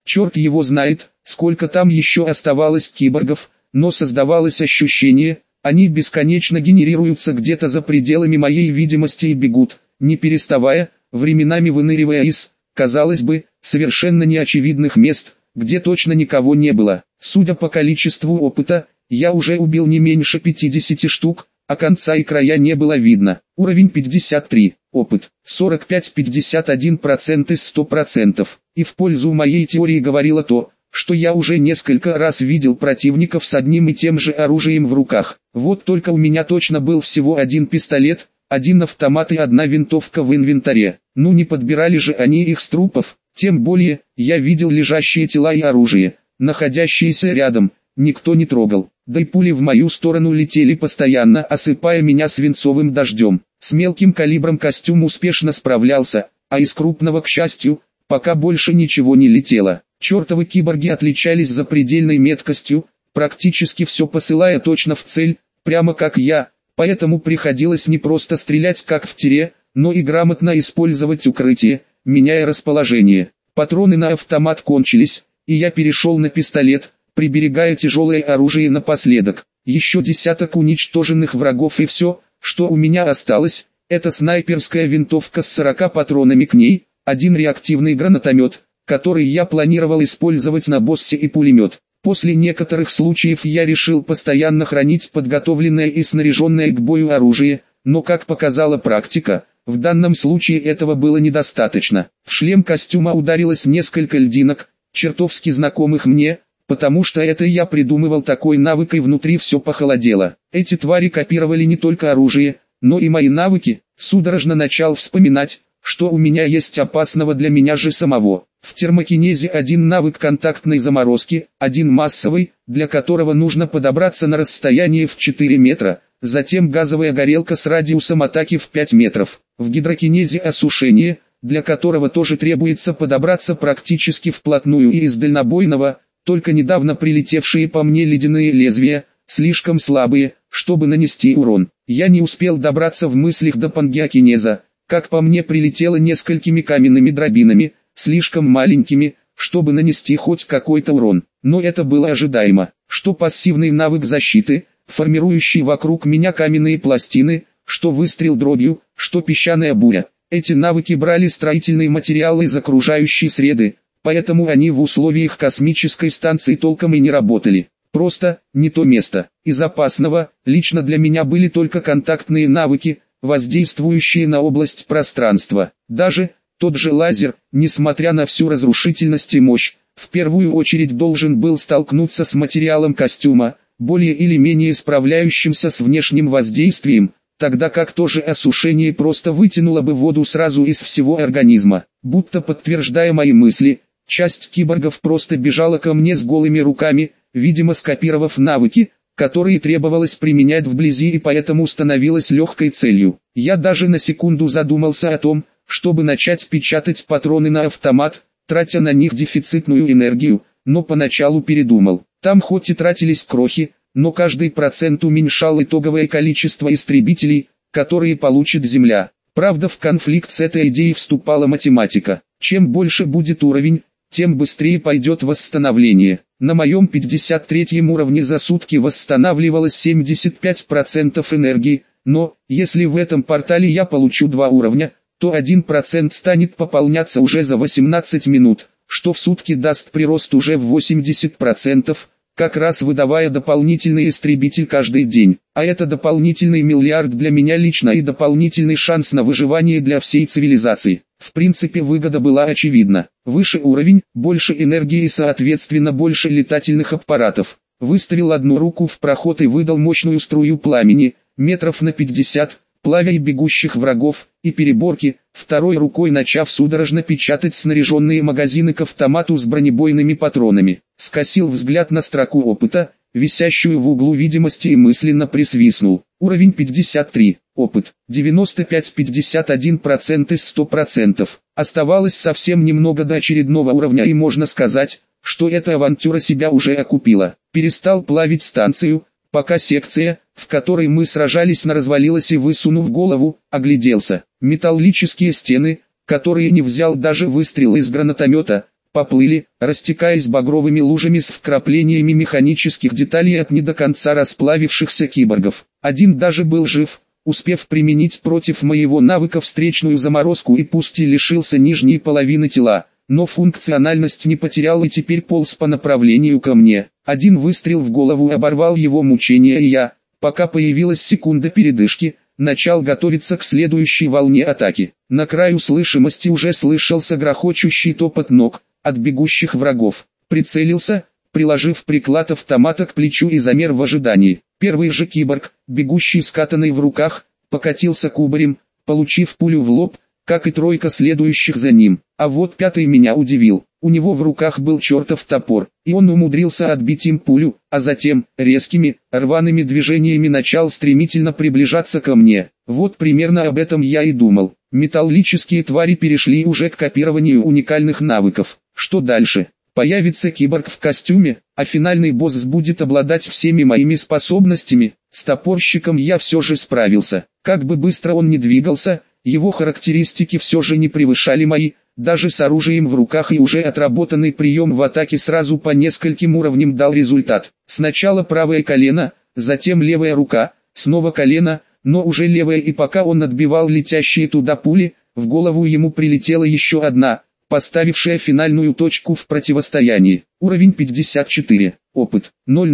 Черт его знает, сколько там еще оставалось киборгов, но создавалось ощущение, они бесконечно генерируются где-то за пределами моей видимости и бегут, не переставая, временами выныривая из, казалось бы, совершенно неочевидных мест, где точно никого не было. Судя по количеству опыта, я уже убил не меньше 50 штук, а конца и края не было видно. Уровень 53, опыт 45-51% из 100%. И в пользу моей теории говорило то, что я уже несколько раз видел противников с одним и тем же оружием в руках. Вот только у меня точно был всего один пистолет, один автомат и одна винтовка в инвентаре. Ну не подбирали же они их с трупов, тем более, я видел лежащие тела и оружие, находящиеся рядом, никто не трогал. Да и пули в мою сторону летели постоянно, осыпая меня свинцовым дождем. С мелким калибром костюм успешно справлялся, а из крупного, к счастью, пока больше ничего не летело. Чертовы киборги отличались запредельной меткостью, практически все посылая точно в цель, прямо как я, поэтому приходилось не просто стрелять как в тире, но и грамотно использовать укрытие, меняя расположение. Патроны на автомат кончились, и я перешел на пистолет, приберегая тяжелое оружие напоследок. Еще десяток уничтоженных врагов и все, что у меня осталось, это снайперская винтовка с 40 патронами к ней, один реактивный гранатомет, который я планировал использовать на боссе, и пулемет. После некоторых случаев я решил постоянно хранить подготовленное и снаряженное к бою оружие, но как показала практика, в данном случае этого было недостаточно. В шлем костюма ударилось несколько льдинок, чертовски знакомых мне, потому что это я придумывал такой навык, и внутри все похолодело. Эти твари копировали не только оружие, но и мои навыки. Судорожно начал вспоминать, что у меня есть опасного для меня же самого. В термокинезе один навык контактной заморозки, один массовый, для которого нужно подобраться на расстояние в 4 метра, затем газовая горелка с радиусом атаки в 5 метров. В гидрокинезе осушение, для которого тоже требуется подобраться практически вплотную, и из дальнобойного, только недавно прилетевшие по мне ледяные лезвия, слишком слабые, чтобы нанести урон. Я не успел добраться в мыслях до пангеокинеза, как по мне прилетело несколькими каменными дробинами, слишком маленькими, чтобы нанести хоть какой-то урон. Но это было ожидаемо, что пассивный навык защиты, формирующий вокруг меня каменные пластины, что выстрел дробью, что песчаная буря. Эти навыки брали строительные материалы из окружающей среды, поэтому они в условиях космической станции толком и не работали. Просто, не то место. Из опасного, лично для меня были только контактные навыки, воздействующие на область пространства. Даже, тот же лазер, несмотря на всю разрушительность и мощь, в первую очередь должен был столкнуться с материалом костюма, более или менее справляющимся с внешним воздействием, тогда как то же осушение просто вытянуло бы воду сразу из всего организма. Будто подтверждая мои мысли, часть киборгов просто бежала ко мне с голыми руками, видимо скопировав навыки, которые требовалось применять вблизи, и поэтому становилась легкой целью. Я даже на секунду задумался о том, чтобы начать печатать патроны на автомат, тратя на них дефицитную энергию, но поначалу передумал. Там хоть и тратились крохи, но каждый процент уменьшал итоговое количество истребителей, которые получит Земля. Правда, в конфликт с этой идеей вступала математика. Чем больше будет уровень, тем быстрее пойдет восстановление. На моем 53-м уровне за сутки восстанавливалось 75% энергии, но, если в этом портале я получу 2 уровня, то 1% станет пополняться уже за 18 минут, что в сутки даст прирост уже в 80%, как раз выдавая дополнительный истребитель каждый день. А это дополнительный миллиард для меня лично и дополнительный шанс на выживание для всей цивилизации. В принципе, выгода была очевидна. Выше уровень, больше энергии и соответственно больше летательных аппаратов. Выставил одну руку в проход и выдал мощную струю пламени, метров на 50, плавя и бегущих врагов, и переборки, второй рукой начав судорожно печатать снаряженные магазины к автомату с бронебойными патронами. Скосил взгляд на строку опыта, висящую в углу видимости, и мысленно присвистнул. Уровень 53, опыт 95-51% из 100%. Оставалось совсем немного до очередного уровня, и можно сказать, что эта авантюра себя уже окупила. Перестал плавить станцию, пока секция, в которой мы сражались, не развалилась, и высунув голову, огляделся. Металлические стены, которые не взял даже выстрел из гранатомета, поплыли, растекаясь багровыми лужами с вкраплениями механических деталей от не до конца расплавившихся киборгов. Один даже был жив, успев применить против моего навыка встречную заморозку и пусть и лишился нижней половины тела, но функциональность не потерял и теперь полз по направлению ко мне. Один выстрел в голову оборвал его мучения, и я, пока появилась секунда передышки, начал готовиться к следующей волне атаки. На краю слышимости уже слышался грохочущий топот ног от бегущих врагов. Прицелился, приложив приклад автомата к плечу и замер в ожидании. Первый же киборг, бегущий с катаной в руках, покатился кубарем, получив пулю в лоб, как и тройка следующих за ним. А вот пятый меня удивил. У него в руках был чертов топор, и он умудрился отбить им пулю, а затем, резкими, рваными движениями начал стремительно приближаться ко мне. Вот примерно об этом я и думал. Металлические твари перешли уже к копированию уникальных навыков. Что дальше? Появится киборг в костюме, а финальный босс будет обладать всеми моими способностями. С топорщиком я все же справился. Как бы быстро он ни двигался, его характеристики все же не превышали мои. Даже с оружием в руках и уже отработанный прием в атаке сразу по нескольким уровням дал результат. Сначала правое колено, затем левая рука, снова колено, но уже левая, и пока он отбивал летящие туда пули, в голову ему прилетела еще одна, поставившая финальную точку в противостоянии. Уровень 54, опыт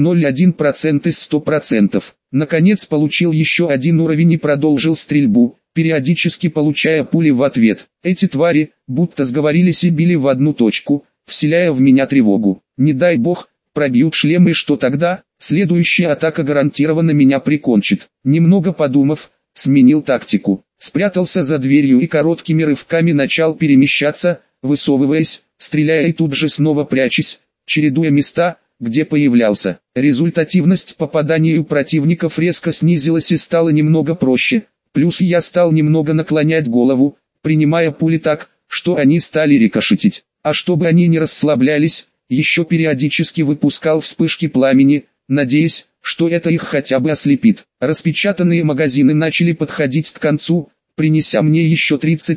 0,01% из 100%. Наконец получил еще один уровень и продолжил стрельбу, периодически получая пули в ответ. Эти твари, будто сговорились и били в одну точку, вселяя в меня тревогу. Не дай бог, пробьют шлемы, и что тогда? Следующая атака гарантированно меня прикончит. Немного подумав, сменил тактику. Спрятался за дверью и короткими рывками начал перемещаться, высовываясь, стреляя и тут же снова прячась, чередуя места, где появлялся. Результативность попадания у противников резко снизилась и стало немного проще. Плюс я стал немного наклонять голову, принимая пули так, что они стали рикошетить. А чтобы они не расслаблялись, еще периодически выпускал вспышки пламени, надеясь, что это их хотя бы ослепит. Распечатанные магазины начали подходить к концу, принеся мне еще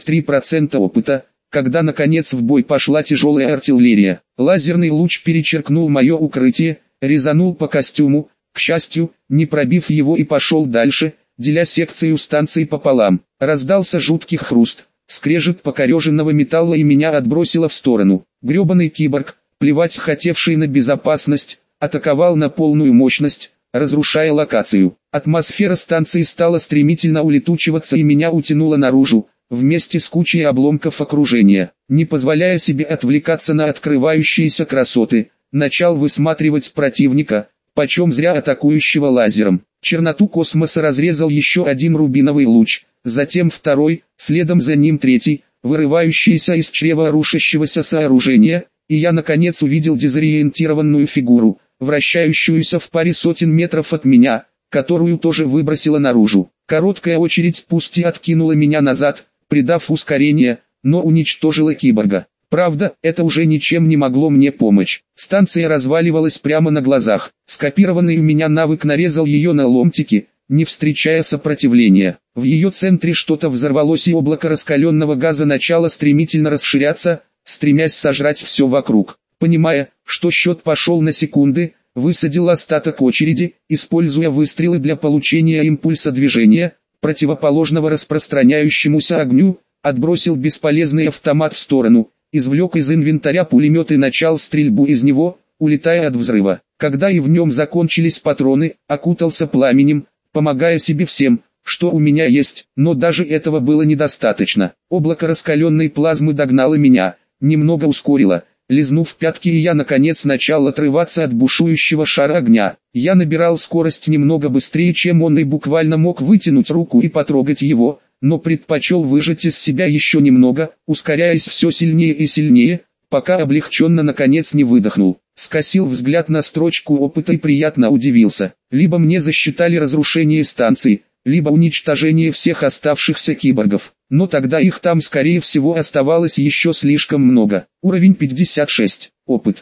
33% опыта, когда наконец в бой пошла тяжелая артиллерия. Лазерный луч перечеркнул мое укрытие, резанул по костюму, к счастью, не пробив его, и пошел дальше, деля секцию станции пополам. Раздался жуткий хруст, скрежет покореженного металла, и меня отбросило в сторону. Гребаный киборг, плевать хотевший на безопасность, атаковал на полную мощность, разрушая локацию. Атмосфера станции стала стремительно улетучиваться, и меня утянуло наружу, вместе с кучей обломков окружения. Не позволяя себе отвлекаться на открывающиеся красоты, начал высматривать противника, почем зря атакующего лазером. Черноту космоса разрезал еще один рубиновый луч, затем второй, следом за ним третий, вырывающийся из чрева рушащегося сооружения, и я наконец увидел дезориентированную фигуру, вращающуюся в паре сотен метров от меня, которую тоже выбросило наружу. Короткая очередь пусть и откинула меня назад, придав ускорение, но уничтожила киборга. Правда, это уже ничем не могло мне помочь. Станция разваливалась прямо на глазах. Скопированный у меня навык нарезал ее на ломтики, не встречая сопротивления. В ее центре что-то взорвалось, и облако раскаленного газа начало стремительно расширяться, стремясь сожрать все вокруг. Понимая, что счет пошел на секунды, высадил остаток очереди, используя выстрелы для получения импульса движения, противоположного распространяющемуся огню, отбросил бесполезный автомат в сторону, извлек из инвентаря пулемет и начал стрельбу из него, улетая от взрыва. Когда и в нем закончились патроны, окутался пламенем, помогая себе всем, что у меня есть, но даже этого было недостаточно. Облако раскаленной плазмы догнало меня, немного ускорило, лизнув пятки, и я наконец начал отрываться от бушующего шара огня. Я набирал скорость немного быстрее, чем он, и буквально мог вытянуть руку и потрогать его, но предпочел выжать из себя еще немного, ускоряясь все сильнее и сильнее, пока облегченно наконец не выдохнул. Скосил взгляд на строчку опыта и приятно удивился. Либо мне засчитали разрушение станции, либо уничтожение всех оставшихся киборгов. Но тогда их там скорее всего оставалось еще слишком много. Уровень 56, опыт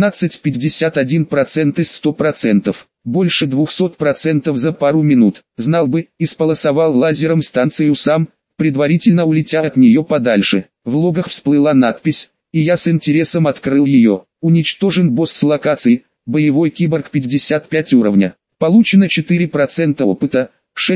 12,51% из 100%. Больше 200% за пару минут. Знал бы, исполосовал лазером станцию сам, предварительно улетя от нее подальше. В логах всплыла надпись: и я с интересом открыл ее. Уничтожен босс с локации, боевой киборг 55 уровня. Получено 4% опыта,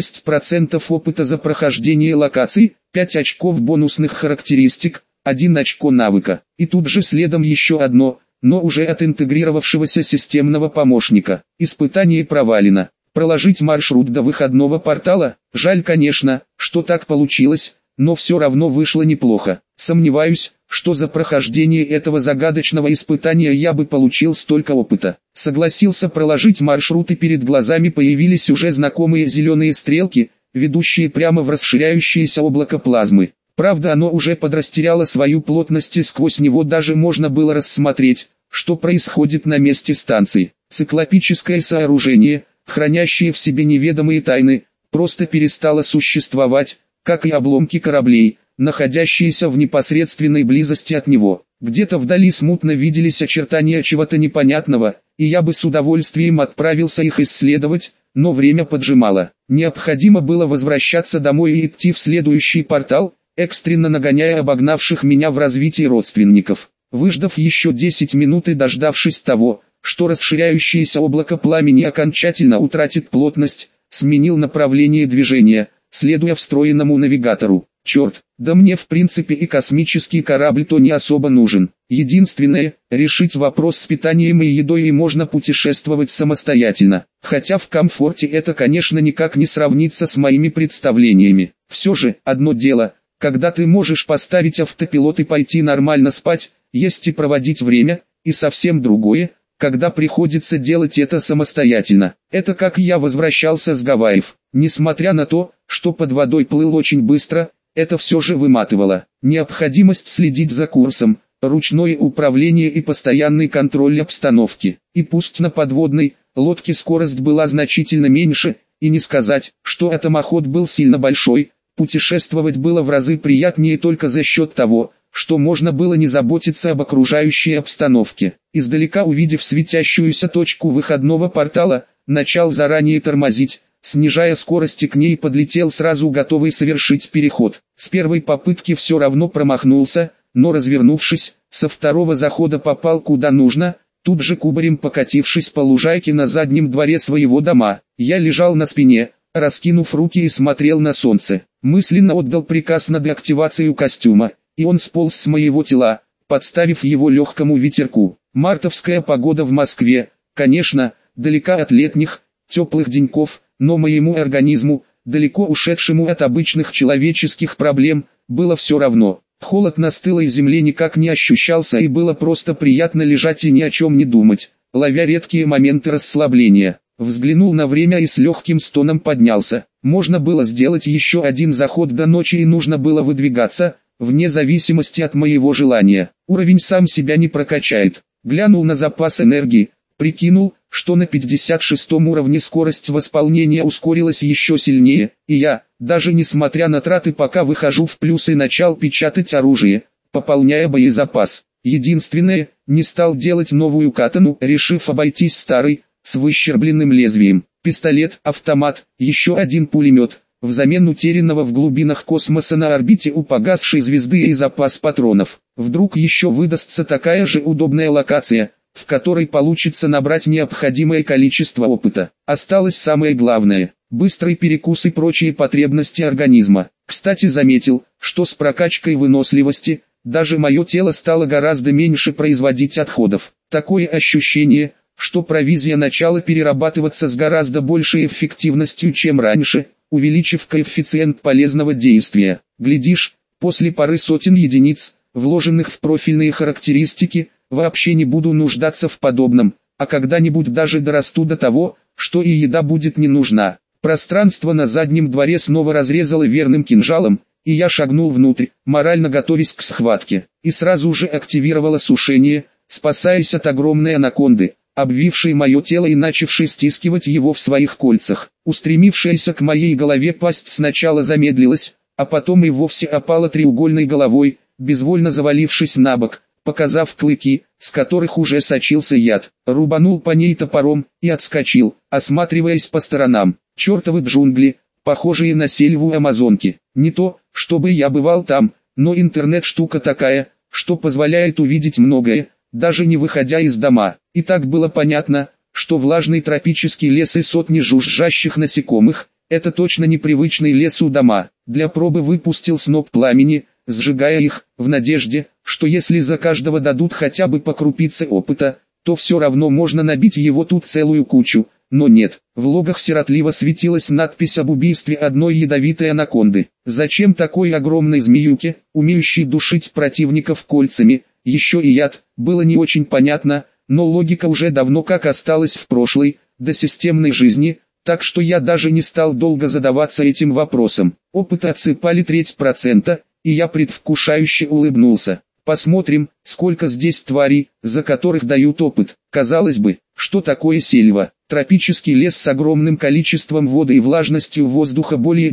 6% опыта за прохождение локаций, 5 очков бонусных характеристик, 1 очко навыка. И тут же следом еще одно, но уже от интегрировавшегося системного помощника. Испытание провалено. Проложить маршрут до выходного портала? Жаль, конечно, что так получилось, но все равно вышло неплохо. Сомневаюсь, что за прохождение этого загадочного испытания я бы получил столько опыта. Согласился проложить маршрут, и перед глазами появились уже знакомые зеленые стрелки, ведущие прямо в расширяющееся облако плазмы. Правда, оно уже подрастеряло свою плотность, и сквозь него даже можно было рассмотреть, что происходит на месте станции. Циклопическое сооружение, хранящее в себе неведомые тайны, просто перестало существовать, как и обломки кораблей, находящиеся в непосредственной близости от него. Где-то вдали смутно виделись очертания чего-то непонятного, и я бы с удовольствием отправился их исследовать, но время поджимало. Необходимо было возвращаться домой и идти в следующий портал, экстренно нагоняя обогнавших меня в развитии родственников. Выждав еще 10 минут и дождавшись того, что расширяющееся облако пламени окончательно утратит плотность, сменил направление движения, следуя встроенному навигатору. Черт, да мне в принципе и космический корабль-то не особо нужен. Единственное, решить вопрос с питанием и едой, и можно путешествовать самостоятельно. Хотя в комфорте это, конечно, никак не сравнится с моими представлениями. Все же, одно дело, когда ты можешь поставить автопилот и пойти нормально спать, есть и проводить время, и совсем другое, когда приходится делать это самостоятельно. Это как я возвращался с Гавайев. Несмотря на то, что под водой плыл очень быстро, это все же выматывало. Необходимость следить за курсом, ручное управление и постоянный контроль обстановки. И пусть на подводной лодке скорость была значительно меньше, и не сказать, что атомоход был сильно большой, путешествовать было в разы приятнее только за счет того, что можно было не заботиться об окружающей обстановке. Издалека, увидев светящуюся точку выходного портала, начал заранее тормозить, снижая скорость, и к ней подлетел сразу готовый совершить переход. С первой попытки все равно промахнулся, но развернувшись, со второго захода попал куда нужно, тут же кубарем покатившись по лужайке на заднем дворе своего дома. Я лежал на спине, раскинув руки, и смотрел на солнце. Мысленно отдал приказ на деактивацию костюма, и он сполз с моего тела, подставив его легкому ветерку. Мартовская погода в Москве, конечно, далека от летних, теплых деньков, но моему организму, далеко ушедшему от обычных человеческих проблем, было все равно. Холод на стылой земле никак не ощущался, и было просто приятно лежать и ни о чем не думать, ловя редкие моменты расслабления. Взглянул на время и с легким стоном поднялся. Можно было сделать еще один заход до ночи, и нужно было выдвигаться, вне зависимости от моего желания. Уровень сам себя не прокачает. Глянул на запас энергии, прикинул, что на 56 уровне скорость восполнения ускорилась еще сильнее, и я, даже несмотря на траты, пока выхожу в плюс, и начал печатать оружие, пополняя боезапас. Единственное, не стал делать новую катану, решив обойтись старой, с выщербленным лезвием. Пистолет, автомат, еще один пулемет, взамен утерянного в глубинах космоса на орбите у погасшей звезды, и запас патронов. Вдруг еще выдастся такая же удобная локация, в которой получится набрать необходимое количество опыта. Осталось самое главное – быстрый перекус и прочие потребности организма. Кстати, заметил, что с прокачкой выносливости, даже мое тело стало гораздо меньше производить отходов. Такое ощущение, что провизия начала перерабатываться с гораздо большей эффективностью, чем раньше, увеличив коэффициент полезного действия. Глядишь, после пары сотен единиц, вложенных в профильные характеристики, вообще не буду нуждаться в подобном, а когда-нибудь даже дорасту до того, что и еда будет не нужна. Пространство на заднем дворе снова разрезало верным кинжалом, и я шагнул внутрь, морально готовясь к схватке, и сразу же активировал осушение, спасаясь от огромной анаконды, обвившей мое тело и начавшей стискивать его в своих кольцах. Устремившаяся к моей голове пасть сначала замедлилась, а потом и вовсе опала треугольной головой, безвольно завалившись на бок, показав клыки, с которых уже сочился яд. Рубанул по ней топором и отскочил, осматриваясь по сторонам. Чертовы джунгли, похожие на сельву Амазонки. Не то, чтобы я бывал там, но интернет штука такая, что позволяет увидеть многое, даже не выходя из дома. И так было понятно, что влажный тропический лес и сотни жужжащих насекомых – это точно непривычный лес у дома. Для пробы выпустил сноп пламени, сжигая их, в надежде, что если за каждого дадут хотя бы по крупице опыта, то все равно можно набить его тут целую кучу. Но нет, в логах сиротливо светилась надпись об убийстве одной ядовитой анаконды. Зачем такой огромной змеюке, умеющей душить противников кольцами, еще и яд, было не очень понятно, но логика уже давно как осталась в прошлой, досистемной жизни, так что я даже не стал долго задаваться этим вопросом. Опыта отсыпали 3%, и я предвкушающе улыбнулся. Посмотрим, сколько здесь тварей, за которых дают опыт. Казалось бы, что такое сельва? Тропический лес с огромным количеством воды и влажностью воздуха более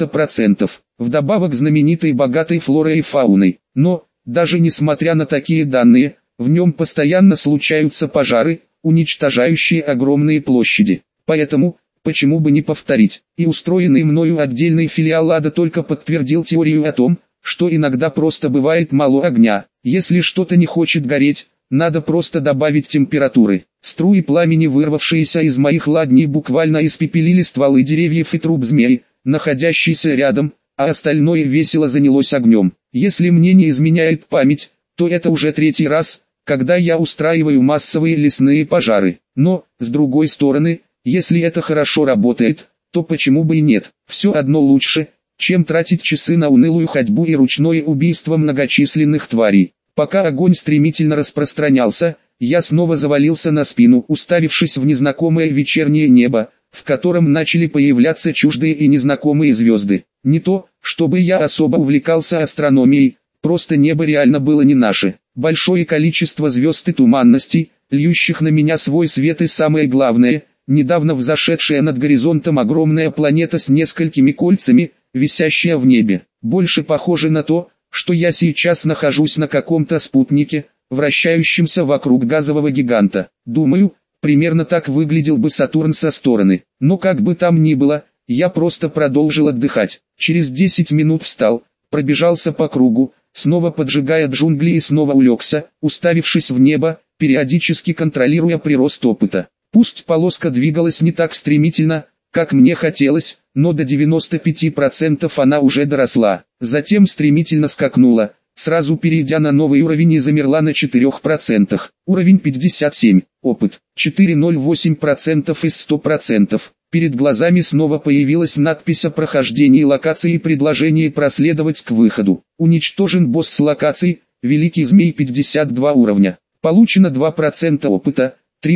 90%. Вдобавок знаменитой богатой флорой и фауной. Но, даже несмотря на такие данные, в нем постоянно случаются пожары, уничтожающие огромные площади. Поэтому, почему бы не повторить? И устроенный мною отдельный филиал ада только подтвердил теорию о том, что иногда просто бывает мало огня. Если что-то не хочет гореть, надо просто добавить температуры. Струи пламени, вырвавшиеся из моих ладоней, буквально испепелили стволы деревьев и труп змеи, находящийся рядом, а остальное весело занялось огнем. Если мне не изменяет память, то это уже 3-й раз, когда я устраиваю массовые лесные пожары. Но, с другой стороны, если это хорошо работает, то почему бы и нет? Все одно лучше, чем тратить часы на унылую ходьбу и ручное убийство многочисленных тварей. Пока огонь стремительно распространялся, я снова завалился на спину, уставившись в незнакомое вечернее небо, в котором начали появляться чуждые и незнакомые звезды. Не то, чтобы я особо увлекался астрономией, просто небо реально было не наше. Большое количество звезд и туманностей, льющих на меня свой свет, и самое главное, недавно взошедшая над горизонтом огромная планета с несколькими кольцами, висящая в небе. Больше похоже на то, что я сейчас нахожусь на каком-то спутнике, вращающемся вокруг газового гиганта. Думаю, примерно так выглядел бы Сатурн со стороны. Но как бы там ни было, я просто продолжил отдыхать. Через 10 минут встал, пробежался по кругу, снова поджигая джунгли, и снова улегся, уставившись в небо, периодически контролируя прирост опыта. Пусть полоска двигалась не так стремительно, как мне хотелось, но до 95% она уже доросла. Затем стремительно скакнула, сразу перейдя на новый уровень, и замерла на 4%. Уровень 57, опыт 408% из 100%. Перед глазами снова появилась надпись о прохождении локации и предложении проследовать к выходу. Уничтожен босс локаций, Великий Змей, 52 уровня. Получено 2% опыта,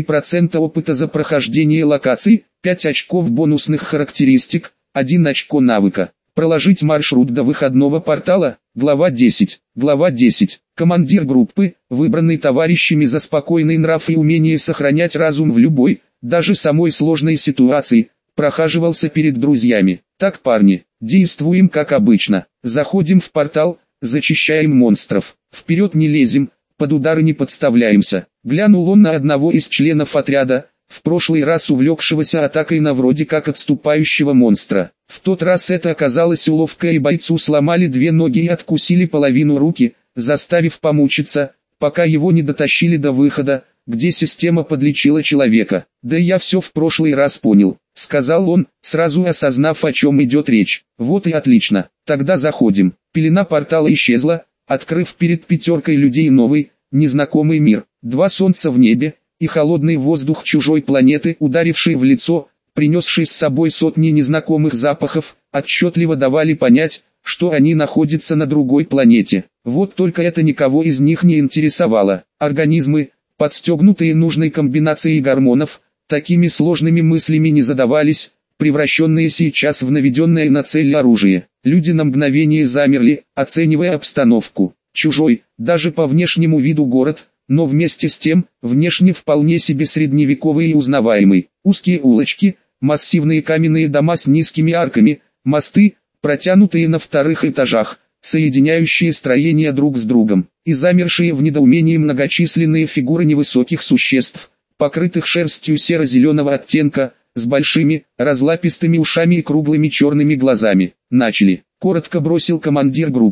3% опыта за прохождение локаций, 5 очков бонусных характеристик, 1 очко навыка. Проложить маршрут до выходного портала. Глава 10. Глава 10. Командир группы, выбранный товарищами за спокойный нрав и умение сохранять разум в любой, даже самой сложной ситуации, прохаживался перед друзьями. Так, парни, действуем как обычно. Заходим в портал, зачищаем монстров. Вперед не лезем, под удары не подставляемся. Глянул он на одного из членов отряда, в прошлый раз увлекшегося атакой на вроде как отступающего монстра. В тот раз это оказалось уловка, и бойцу сломали 2 ноги и откусили половину руки, заставив помучиться, пока его не дотащили до выхода, где система подлечила человека. «Да я все в прошлый раз понял», — сказал он, сразу осознав, о чем идет речь. «Вот и отлично, тогда заходим». Пелена портала исчезла, открыв перед 5 людей новый, незнакомый мир. 2 солнца в небе и холодный воздух чужой планеты, ударивший в лицо, принесший с собой сотни незнакомых запахов, отчетливо давали понять, что они находятся на другой планете. Вот только это никого из них не интересовало. Организмы, подстегнутые нужной комбинацией гормонов, такими сложными мыслями не задавались, превращенные сейчас в наведенное на цель оружие. Люди на мгновение замерли, оценивая обстановку. Чужой, даже по внешнему виду город, но вместе с тем, внешне вполне себе средневековый и узнаваемый. Узкие улочки, массивные каменные дома с низкими арками, мосты, протянутые на 2-х этажах, соединяющие строения друг с другом, и замершие в недоумении многочисленные фигуры невысоких существ, покрытых шерстью серо-зеленого оттенка, с большими, разлапистыми ушами и круглыми черными глазами. «Начали», — коротко бросил командир группы,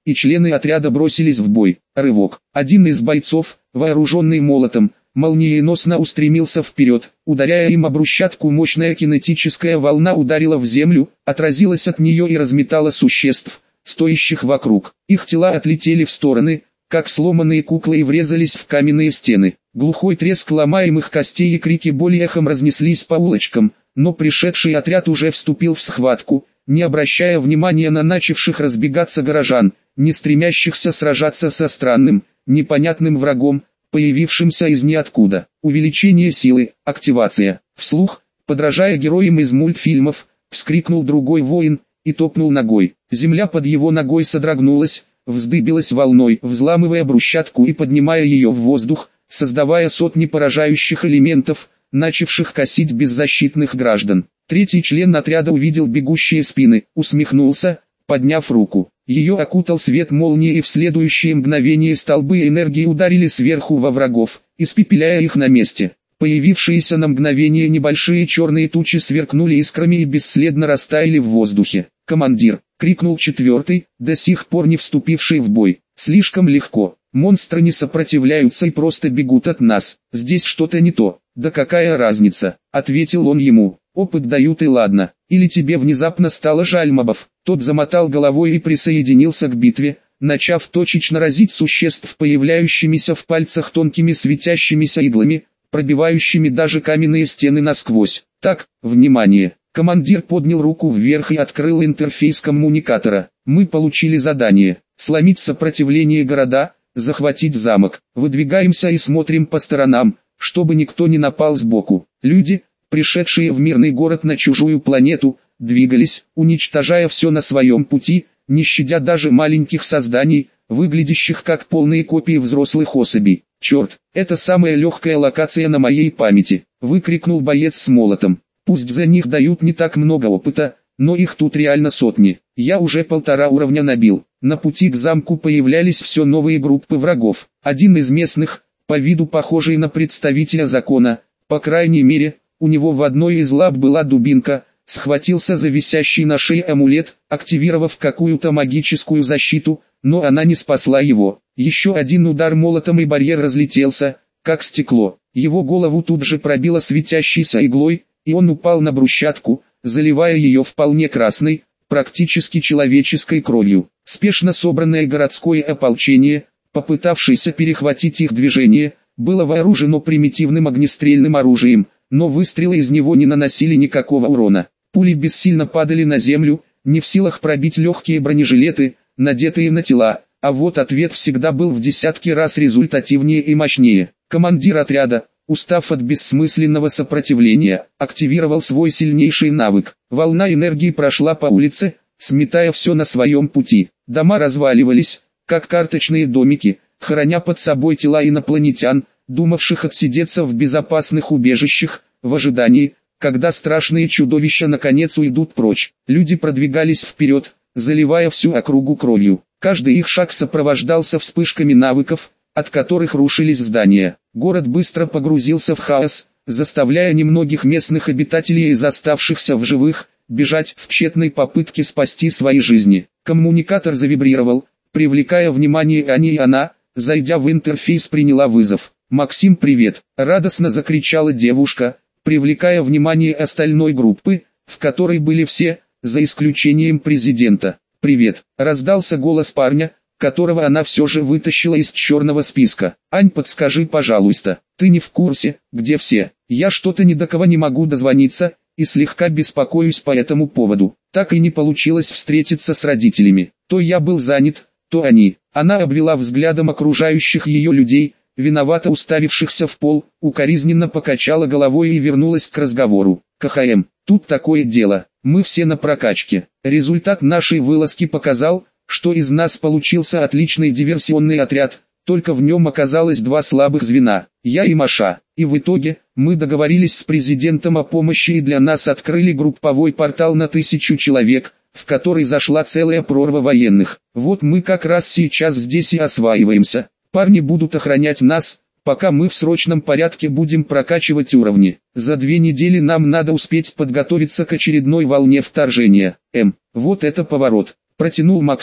и члены отряда бросились в бой. Рывок. Один из бойцов, вооруженный молотом, молниеносно устремился вперед, ударяя им об брусчатку. Мощная кинетическая волна ударила в землю, отразилась от нее и разметала существ, стоящих вокруг. Их тела отлетели в стороны, как сломанные куклы, и врезались в каменные стены. Глухой треск ломаемых костей и крики боли эхом разнеслись по улочкам, но пришедший отряд уже вступил в схватку, не обращая внимания на начавших разбегаться горожан, не стремящихся сражаться со странным, непонятным врагом, появившимся из ниоткуда. Увеличение силы, активация. Вслух, подражая героям из мультфильмов, вскрикнул другой воин и топнул ногой. Земля под его ногой содрогнулась, вздыбилась волной, взламывая брусчатку и поднимая ее в воздух, создавая сотни поражающих элементов, начавших косить беззащитных граждан. Третий член отряда увидел бегущие спины, усмехнулся, подняв руку. Ее окутал свет молнии, и в следующее мгновение столбы энергии ударили сверху во врагов, испепеляя их на месте. Появившиеся на мгновение небольшие черные тучи сверкнули искрами и бесследно растаяли в воздухе. «Командир!» — крикнул четвертый, до сих пор не вступивший в бой. «Слишком легко. Монстры не сопротивляются и просто бегут от нас. Здесь что-то не то». «Да какая разница?» — ответил он ему. «Опыт дают и ладно. Или тебе внезапно стало жаль мобов?» Тот замотал головой и присоединился к битве, начав точечно разить существ появляющимися в пальцах тонкими светящимися иглами, пробивающими даже каменные стены насквозь. «Так, внимание!» Командир поднял руку вверх и открыл интерфейс коммуникатора. «Мы получили задание. Сломить сопротивление города, захватить замок. Выдвигаемся и смотрим по сторонам, чтобы никто не напал сбоку». Люди, пришедшие в мирный город на чужую планету, двигались, уничтожая все на своем пути, не щадя даже маленьких созданий, выглядящих как полные копии взрослых особей. «Черт, это самая легкая локация на моей памяти!» — выкрикнул боец с молотом. «Пусть за них дают не так много опыта, но их тут реально сотни. Я уже 1,5 уровня набил». На пути к замку появлялись все новые группы врагов. Один из местных, по виду похожий на представителя закона, по крайней мере, у него в одной из лап была дубинка, схватился за висящий на шее амулет, активировав какую-то магическую защиту, но она не спасла его. Еще один удар молотом, и барьер разлетелся, как стекло. Его голову тут же пробило светящейся иглой, и он упал на брусчатку, заливая ее вполне красной, практически человеческой кровью. Спешно собранное городское ополчение, попытавшееся перехватить их движение, было вооружено примитивным огнестрельным оружием, но выстрелы из него не наносили никакого урона. Пули бессильно падали на землю, не в силах пробить легкие бронежилеты, надетые на тела, а вот ответ всегда был в десятки раз результативнее и мощнее. Командир отряда, устав от бессмысленного сопротивления, активировал свой сильнейший навык. Волна энергии прошла по улице, сметая все на своем пути. Дома разваливались, как карточные домики, храня под собой тела инопланетян, думавших отсидеться в безопасных убежищах, в ожидании, когда страшные чудовища наконец уйдут прочь. Люди продвигались вперед, заливая всю округу кровью. Каждый их шаг сопровождался вспышками навыков, от которых рушились здания. Город быстро погрузился в хаос, заставляя немногих местных обитателей из оставшихся в живых бежать в тщетной попытке спасти свои жизни. Коммуникатор завибрировал, привлекая внимание Ани, и она, зайдя в интерфейс, приняла вызов. «Максим, привет!» — радостно закричала девушка, привлекая внимание остальной группы, в которой были все, за исключением президента. «Привет!» — раздался голос парня, которого она все же вытащила из черного списка. «Ань, подскажи, пожалуйста, ты не в курсе, где все? Я что-то ни до кого не могу дозвониться, и слегка беспокоюсь по этому поводу. Так и не получилось встретиться с родителями. То я был занят, то они». Она обвела взглядом окружающих ее людей, виновато уставившихся в пол, укоризненно покачала головой и вернулась к разговору. «КХМ, тут такое дело, мы все на прокачке. Результат нашей вылазки показал, что из нас получился отличный диверсионный отряд, только в нем оказалось 2 слабых звена, я и Маша. И в итоге, мы договорились с президентом о помощи и для нас открыли групповой портал на 1000 человек, в который зашла целая прорва военных. Вот мы как раз сейчас здесь и осваиваемся. Парни будут охранять нас, пока мы в срочном порядке будем прокачивать уровни. За 2 недели нам надо успеть подготовиться к очередной волне вторжения. Вот это поворот!» — протянул Максим.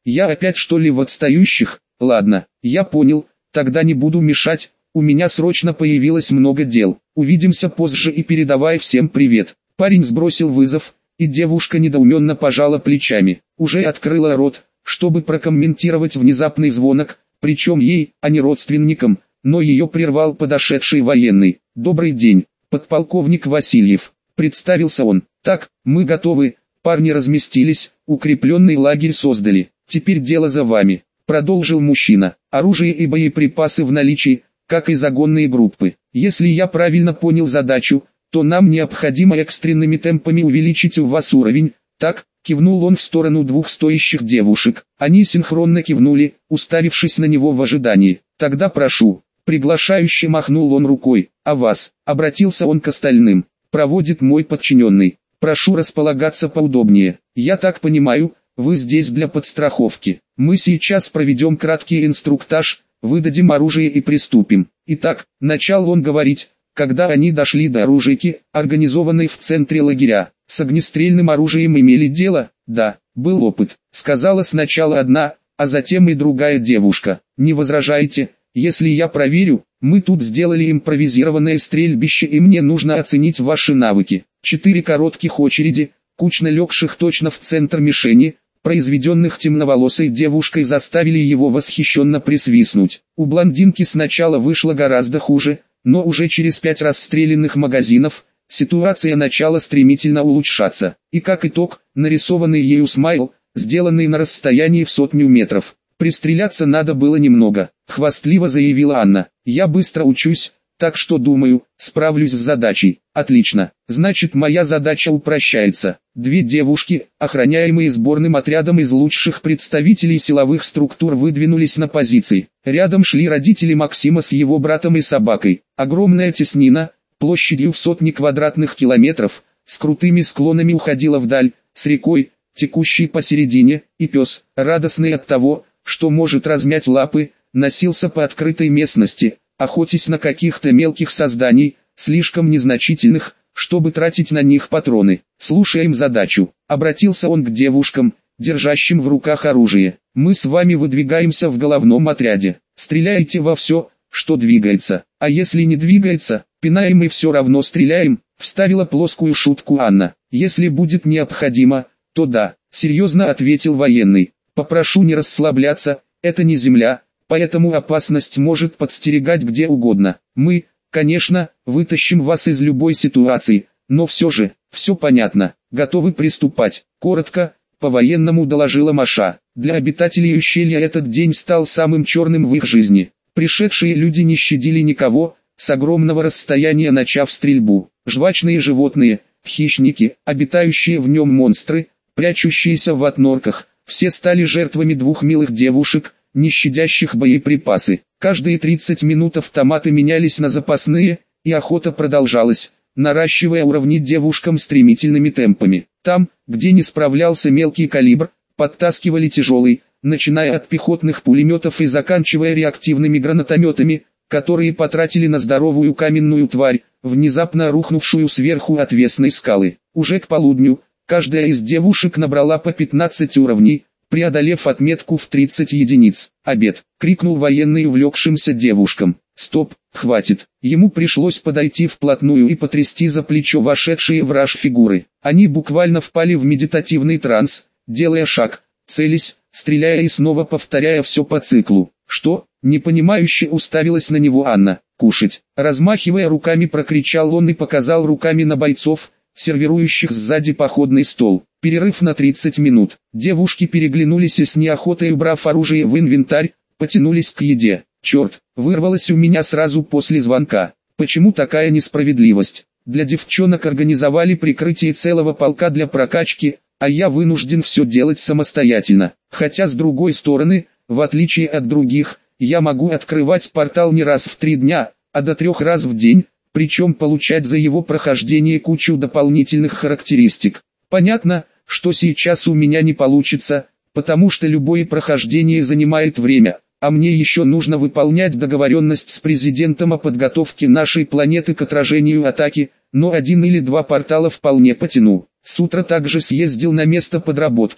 Я опять что ли в отстающих? Ладно, я понял, тогда не буду мешать, у меня срочно появилось много дел. Увидимся позже и передавай всем привет. Парень сбросил вызов, и девушка недоуменно пожала плечами. Уже открыла рот, чтобы прокомментировать внезапный звонок, причем ей, а не родственникам, но ее прервал подошедший военный. «Добрый день, подполковник Васильев», — представился он. «Так, мы готовы». Парни разместились, укрепленный лагерь создали. «Теперь дело за вами», — продолжил мужчина. «Оружие и боеприпасы в наличии, как и загонные группы. Если я правильно понял задачу, то нам необходимо экстренными темпами увеличить у вас уровень». «Так», — кивнул он в сторону двух стоящих девушек. Они синхронно кивнули, уставившись на него в ожидании. «Тогда прошу». Приглашающе махнул он рукой. «А вас?» — обратился он к остальным. «Проводит мой подчиненный. Прошу располагаться поудобнее. Я так понимаю, вы здесь для подстраховки. Мы сейчас проведем краткий инструктаж, выдадим оружие и приступим». Итак, начал он говорить, когда они дошли до оружейки, организованной в центре лагеря. «С огнестрельным оружием имели дело?» «Да, был опыт», — сказала сначала одна, а затем и другая девушка. «Не возражаете, если я проверю? Мы тут сделали импровизированное стрельбище и мне нужно оценить ваши навыки». 4 коротких очереди, кучно легших точно в центр мишени, произведенных темноволосой девушкой, заставили его восхищенно присвистнуть. У блондинки сначала вышло гораздо хуже, но уже через 5 расстрелянных магазинов, ситуация начала стремительно улучшаться. И как итог, нарисованный ею смайл, сделанный на расстоянии в 100 метров. «Пристреляться надо было немного», — хвастливо заявила Анна. «Я быстро учусь, так что думаю, справлюсь с задачей». «Отлично, значит моя задача упрощается». 2 девушки, охраняемые сборным отрядом из лучших представителей силовых структур, выдвинулись на позиции. Рядом шли родители Максима с его братом и собакой. Огромная теснина, площадью в сотни квадратных километров, с крутыми склонами уходила вдаль, с рекой, текущей посередине, и пес, радостный от того, что может размять лапы, носился по открытой местности, охотясь на каких-то мелких созданий, слишком незначительных, чтобы тратить на них патроны. «Слушаем задачу», — обратился он к девушкам, держащим в руках оружие. «Мы с вами выдвигаемся в головном отряде. Стреляйте во все, что двигается, а если не двигается, пинаем и все равно стреляем», — вставила плоскую шутку Анна. «Если будет необходимо, то да», — серьезно ответил военный. «Попрошу не расслабляться, это не земля, поэтому опасность может подстерегать где угодно. Мы, конечно, вытащим вас из любой ситуации, но все же, все понятно, готовы приступать». Коротко, по-военному доложила Маша. Для обитателей ущелья этот день стал самым черным в их жизни. Пришедшие люди не щадили никого, с огромного расстояния начав стрельбу. Жвачные животные, хищники, обитающие в нем монстры, прячущиеся в отнорках, все стали жертвами 2 милых девушек, не щадящих боеприпасы. Каждые 30 минут автоматы менялись на запасные, и охота продолжалась, наращивая уровни девушкам стремительными темпами. Там, где не справлялся мелкий калибр, подтаскивали тяжелый, начиная от пехотных пулеметов и заканчивая реактивными гранатометами, которые потратили на здоровую каменную тварь, внезапно рухнувшую сверху отвесной скалы. Уже к полудню, каждая из девушек набрала по 15 уровней, преодолев отметку в 30 единиц. «Обед!» — крикнул военный увлекшимся девушкам. «Стоп, хватит!» Ему пришлось подойти вплотную и потрясти за плечо вошедшие в раж фигуры. Они буквально впали в медитативный транс, делая шаг, целясь, стреляя и снова повторяя все по циклу. «Что?» — непонимающе уставилась на него Анна. «Кушать!» — размахивая руками, прокричал он и показал руками на бойцов, сервирующих сзади походный стол. Перерыв на 30 минут. Девушки переглянулись и с неохотой, убрав оружие в инвентарь, потянулись к еде. «Черт, вырвалось у меня сразу после звонка. Почему такая несправедливость? Для девчонок организовали прикрытие целого полка для прокачки, а я вынужден все делать самостоятельно. Хотя с другой стороны, в отличие от других, я могу открывать портал не раз в 3 дня, а до 3 раз в день, причем получать за его прохождение кучу дополнительных характеристик. Понятно, что сейчас у меня не получится, потому что любое прохождение занимает время, а мне еще нужно выполнять договоренность с президентом о подготовке нашей планеты к отражению атаки, но 1 или 2 портала вполне потяну. С утра также съездил на место подработки,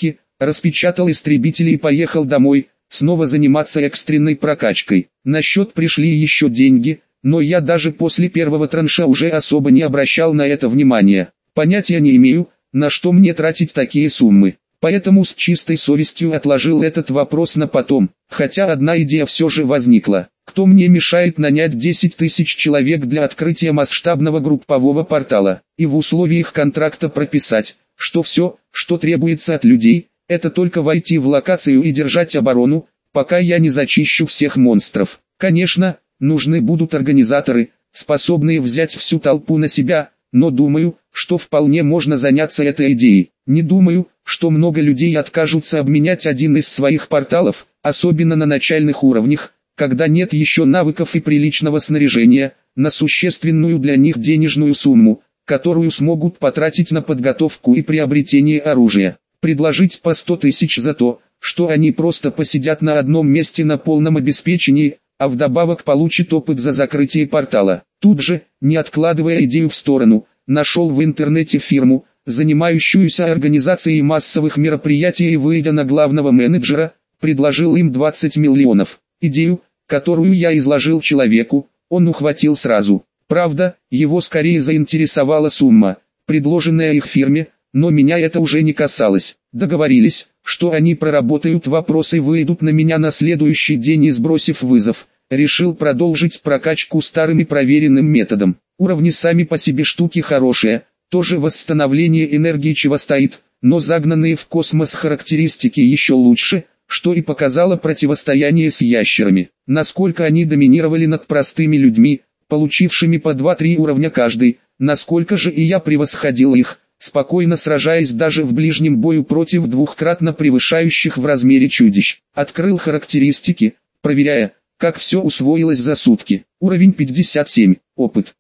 распечатал истребители и поехал домой, снова заниматься экстренной прокачкой. На счет пришли еще деньги, но я даже после первого транша уже особо не обращал на это внимания. Понятия не имею, на что мне тратить такие суммы. Поэтому с чистой совестью отложил этот вопрос на потом, хотя одна идея все же возникла. Кто мне мешает нанять 10 тысяч человек для открытия масштабного группового портала, и в условиях контракта прописать, что все, что требуется от людей, это только войти в локацию и держать оборону, пока я не зачищу всех монстров. Конечно, нужны будут организаторы, способные взять всю толпу на себя, но думаю, что вполне можно заняться этой идеей. Не думаю, что много людей откажутся обменять один из своих порталов, особенно на начальных уровнях, когда нет еще навыков и приличного снаряжения, на существенную для них денежную сумму, которую смогут потратить на подготовку и приобретение оружия. Предложить по 100 тысяч за то, что они просто посидят на одном месте на полном обеспечении, а вдобавок получат опыт за закрытие портала. Тут же, не откладывая идею в сторону, нашел в интернете фирму, занимающуюся организацией массовых мероприятий, и, выйдя на главного менеджера, предложил им 20 миллионов. Идею, которую я изложил человеку, он ухватил сразу. Правда, его скорее заинтересовала сумма, предложенная их фирме, но меня это уже не касалось. Договорились, что они проработают вопрос и выйдут на меня на следующий день, и, сбросив вызов, решил продолжить прокачку старым и проверенным методом. Уровни сами по себе штуки хорошие, тоже восстановление энергии чего стоит, но загнанные в космос характеристики еще лучше, что и показало противостояние с ящерами. Насколько они доминировали над простыми людьми, получившими по 2-3 уровня каждый, насколько же и я превосходил их, спокойно сражаясь даже в ближнем бою против двухкратно превышающих в размере чудищ. Открыл характеристики, проверяя, как все усвоилось за сутки. Уровень 57, опыт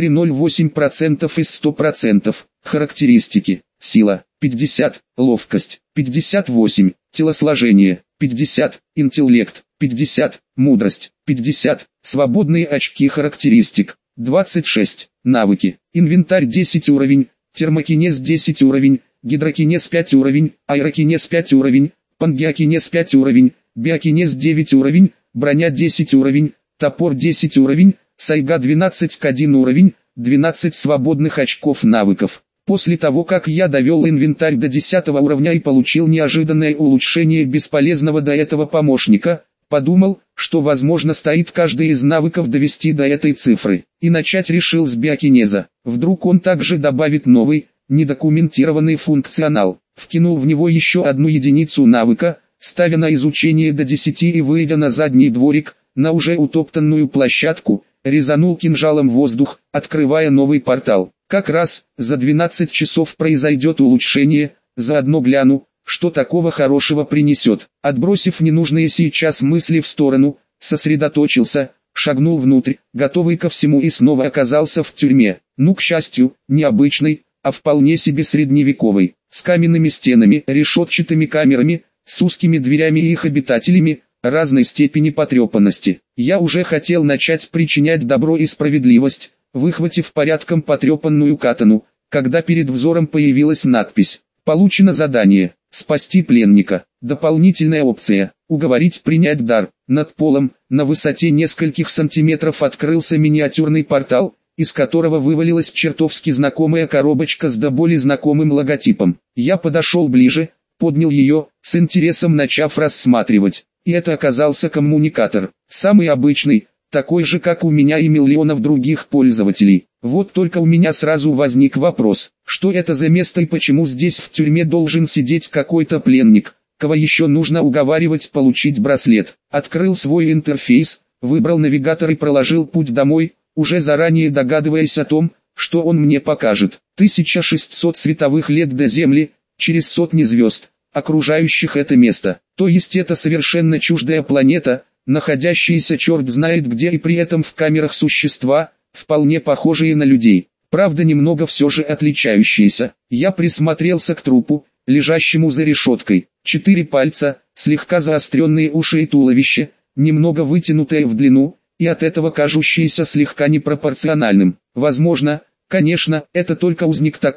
4,08% из 100%, характеристики, сила 50, ловкость 58, телосложение 50, интеллект 50, мудрость 50, свободные очки характеристик 26, навыки, инвентарь 10 уровень, термокинез 10 уровень, гидрокинез 5 уровень, аэрокинез 5 уровень, пангеокинез 5 уровень, биокинез 9 уровень, броня 10 уровень, топор 10 уровень, сайга 12 к 1 уровень, 12 свободных очков навыков. После того, как я довел инвентарь до 10 уровня и получил неожиданное улучшение бесполезного до этого помощника, подумал, что возможно стоит каждый из навыков довести до этой цифры, и начать решил с биокинеза. Вдруг он также добавит новый, недокументированный функционал. Вкинул в него еще одну единицу навыка, ставя на изучение до 10 и, выйдя на задний дворик, на уже утоптанную площадку, резанул кинжалом воздух, открывая новый портал. Как раз за 12 часов произойдет улучшение, заодно гляну, что такого хорошего принесет. Отбросив ненужные сейчас мысли в сторону, сосредоточился, шагнул внутрь, готовый ко всему, и снова оказался в тюрьме. Ну, к счастью, не обычной, а вполне себе средневековой, с каменными стенами, решетчатыми камерами, с узкими дверями и их обитателями разной степени потрепанности. Я уже хотел начать причинять добро и справедливость, выхватив порядком потрепанную катану, когда перед взором появилась надпись: «Получено задание. Спасти пленника». Дополнительная опция: уговорить принять дар. Над полом, на высоте нескольких сантиметров, открылся миниатюрный портал, из которого вывалилась чертовски знакомая коробочка с до боли знакомым логотипом. Я подошел ближе, поднял ее, с интересом начав рассматривать. И это оказался коммуникатор. Самый обычный, такой же, как у меня и миллионов других пользователей. Вот только у меня сразу возник вопрос: что это за место и почему здесь в тюрьме должен сидеть какой-то пленник, кого еще нужно уговаривать получить браслет? Открыл свой интерфейс, выбрал навигатор и проложил путь домой, уже заранее догадываясь о том, что он мне покажет. 1600 световых лет до Земли, через сотни звезд, окружающих это место. То есть это совершенно чуждая планета, находящиеся черт знает где, и при этом в камерах существа, вполне похожие на людей. Правда, немного все же отличающиеся. Я присмотрелся к трупу, лежащему за решеткой. 4 пальца, слегка заостренные уши и туловище, немного вытянутое в длину, и от этого кажущееся слегка непропорциональным. Возможно, конечно, это только узник такой,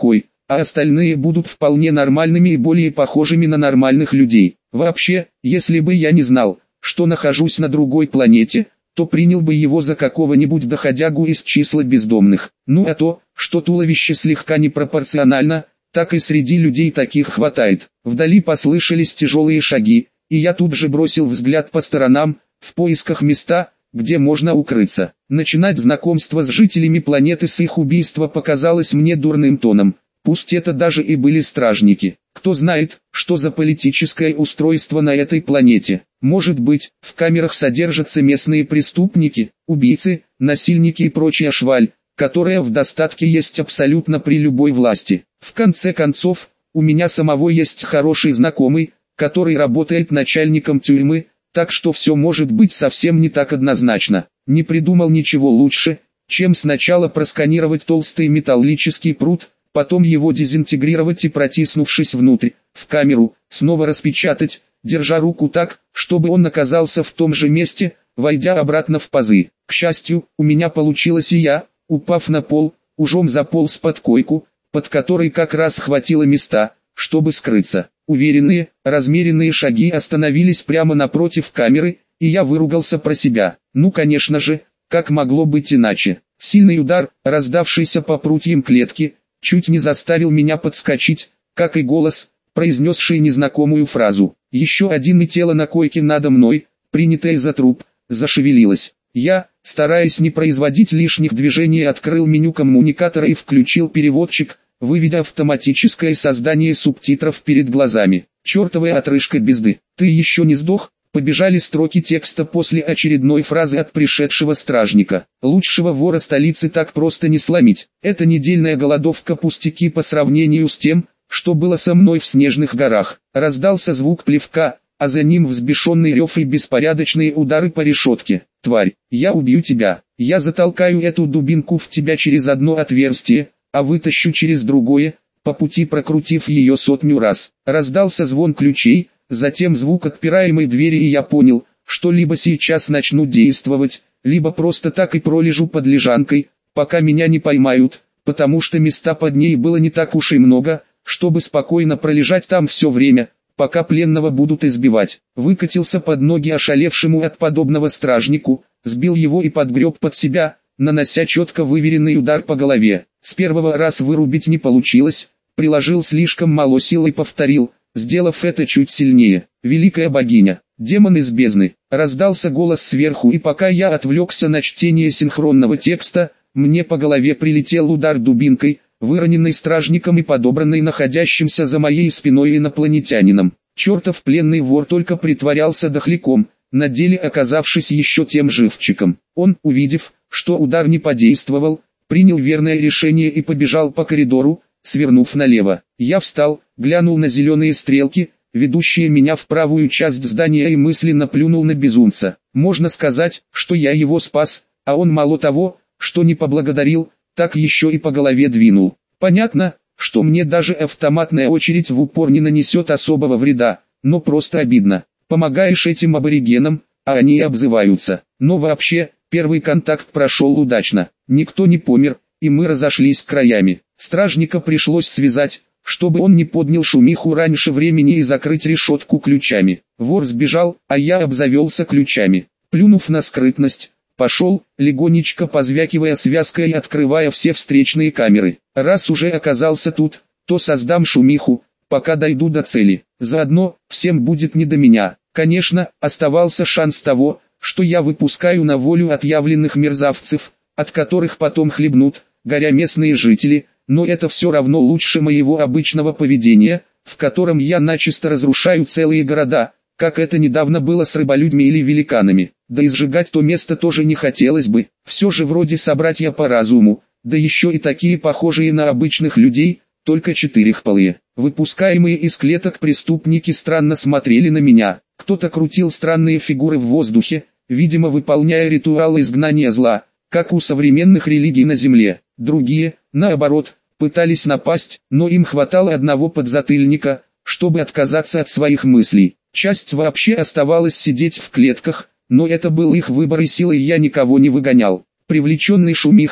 а остальные будут вполне нормальными и более похожими на нормальных людей. Вообще, если бы я не знал, что нахожусь на другой планете, то принял бы его за какого-нибудь доходягу из числа бездомных. Ну а то, что туловище слегка непропорционально, так и среди людей таких хватает. Вдали послышались тяжелые шаги, и я тут же бросил взгляд по сторонам, в поисках места, где можно укрыться. Начинать знакомство с жителями планеты с их убийства показалось мне дурным тоном. Пусть это даже и были стражники. Кто знает, что за политическое устройство на этой планете. Может быть, в камерах содержатся местные преступники, убийцы, насильники и прочая шваль, которая в достатке есть абсолютно при любой власти. В конце концов, у меня самого есть хороший знакомый, который работает начальником тюрьмы, так что все может быть совсем не так однозначно. Не придумал ничего лучше, чем сначала просканировать толстый металлический прут, потом его дезинтегрировать и, протиснувшись внутрь, в камеру, снова распечатать, держа руку так, чтобы он оказался в том же месте, войдя обратно в пазы. К счастью, у меня получилось, и я, упав на пол, ужом заполз под койку, под которой как раз хватило места, чтобы скрыться. Уверенные, размеренные шаги остановились прямо напротив камеры, и я выругался про себя. Ну конечно же, как могло быть иначе. Сильный удар, раздавшийся по прутьям клетки, чуть не заставил меня подскочить, как и голос, произнесший незнакомую фразу. Еще один, и тело на койке надо мной, принятое за труп, зашевелилось. Я, стараясь не производить лишних движений, открыл меню коммуникатора и включил переводчик, выведя автоматическое создание субтитров перед глазами. Чертовая отрыжка безды. Ты еще не сдох? Побежали строки текста после очередной фразы от пришедшего стражника. Лучшего вора столицы так просто не сломить. Это недельная голодовка пустяки по сравнению с тем, что было со мной в снежных горах. Раздался звук плевка, а за ним взбешенный рев и беспорядочные удары по решетке. Тварь, я убью тебя. Я затолкаю эту дубинку в тебя через одно отверстие, а вытащу через другое, по пути прокрутив ее 100 раз. Раздался звон ключей, затем звук отпираемой двери, и я понял, что либо сейчас начну действовать, либо просто так и пролежу под лежанкой, пока меня не поймают, потому что места под ней было не так уж и много, чтобы спокойно пролежать там все время, пока пленного будут избивать. Выкатился под ноги ошалевшему от подобного стражнику, сбил его и подгреб под себя, нанося четко выверенный удар по голове. С первого раза вырубить не получилось, приложил слишком мало сил и повторил, сделав это чуть сильнее. Великая богиня, демон из бездны. Раздался голос сверху, и пока я отвлекся на чтение синхронного текста, мне по голове прилетел удар дубинкой, выроненный стражником и подобранный находящимся за моей спиной инопланетянином. Чертов пленный вор только притворялся дохляком, на деле оказавшись еще тем живчиком. Он, увидев, что удар не подействовал, принял верное решение и побежал по коридору, свернув налево. Я встал, глянул на зеленые стрелки, ведущие меня в правую часть здания, и мысленно плюнул на безумца. Можно сказать, что я его спас, а он мало того, что не поблагодарил, так еще и по голове двинул. Понятно, что мне даже автоматная очередь в упор не нанесет особого вреда, но просто обидно. Помогаешь этим аборигенам, а они обзываются. Но вообще, первый контакт прошел удачно. Никто не помер, и мы разошлись краями. Стражника пришлось связать, чтобы он не поднял шумиху раньше времени, и закрыть решетку ключами. Вор сбежал, а я обзавелся ключами. Плюнув на скрытность, пошел, легонечко позвякивая связкой и открывая все встречные камеры. Раз уже оказался тут, то создам шумиху, пока дойду до цели. Заодно, всем будет не до меня. Конечно, оставался шанс того, что я выпускаю на волю отъявленных мерзавцев, от которых потом хлебнут, горя местные жители, но это все равно лучше моего обычного поведения, в котором я начисто разрушаю целые города, как это недавно было с рыболюдьми или великанами. Да и сжигать то место тоже не хотелось бы, все же вроде собратья по разуму, да еще и такие похожие на обычных людей, только четырехполые. Выпускаемые из клеток преступники странно смотрели на меня, кто-то крутил странные фигуры в воздухе, видимо выполняя ритуал изгнания зла, как у современных религий на земле. Другие, наоборот, пытались напасть, но им хватало одного подзатыльника, чтобы отказаться от своих мыслей. Часть вообще оставалась сидеть в клетках, но это был их выбор, и силой я никого не выгонял. Привлеченный шумихой,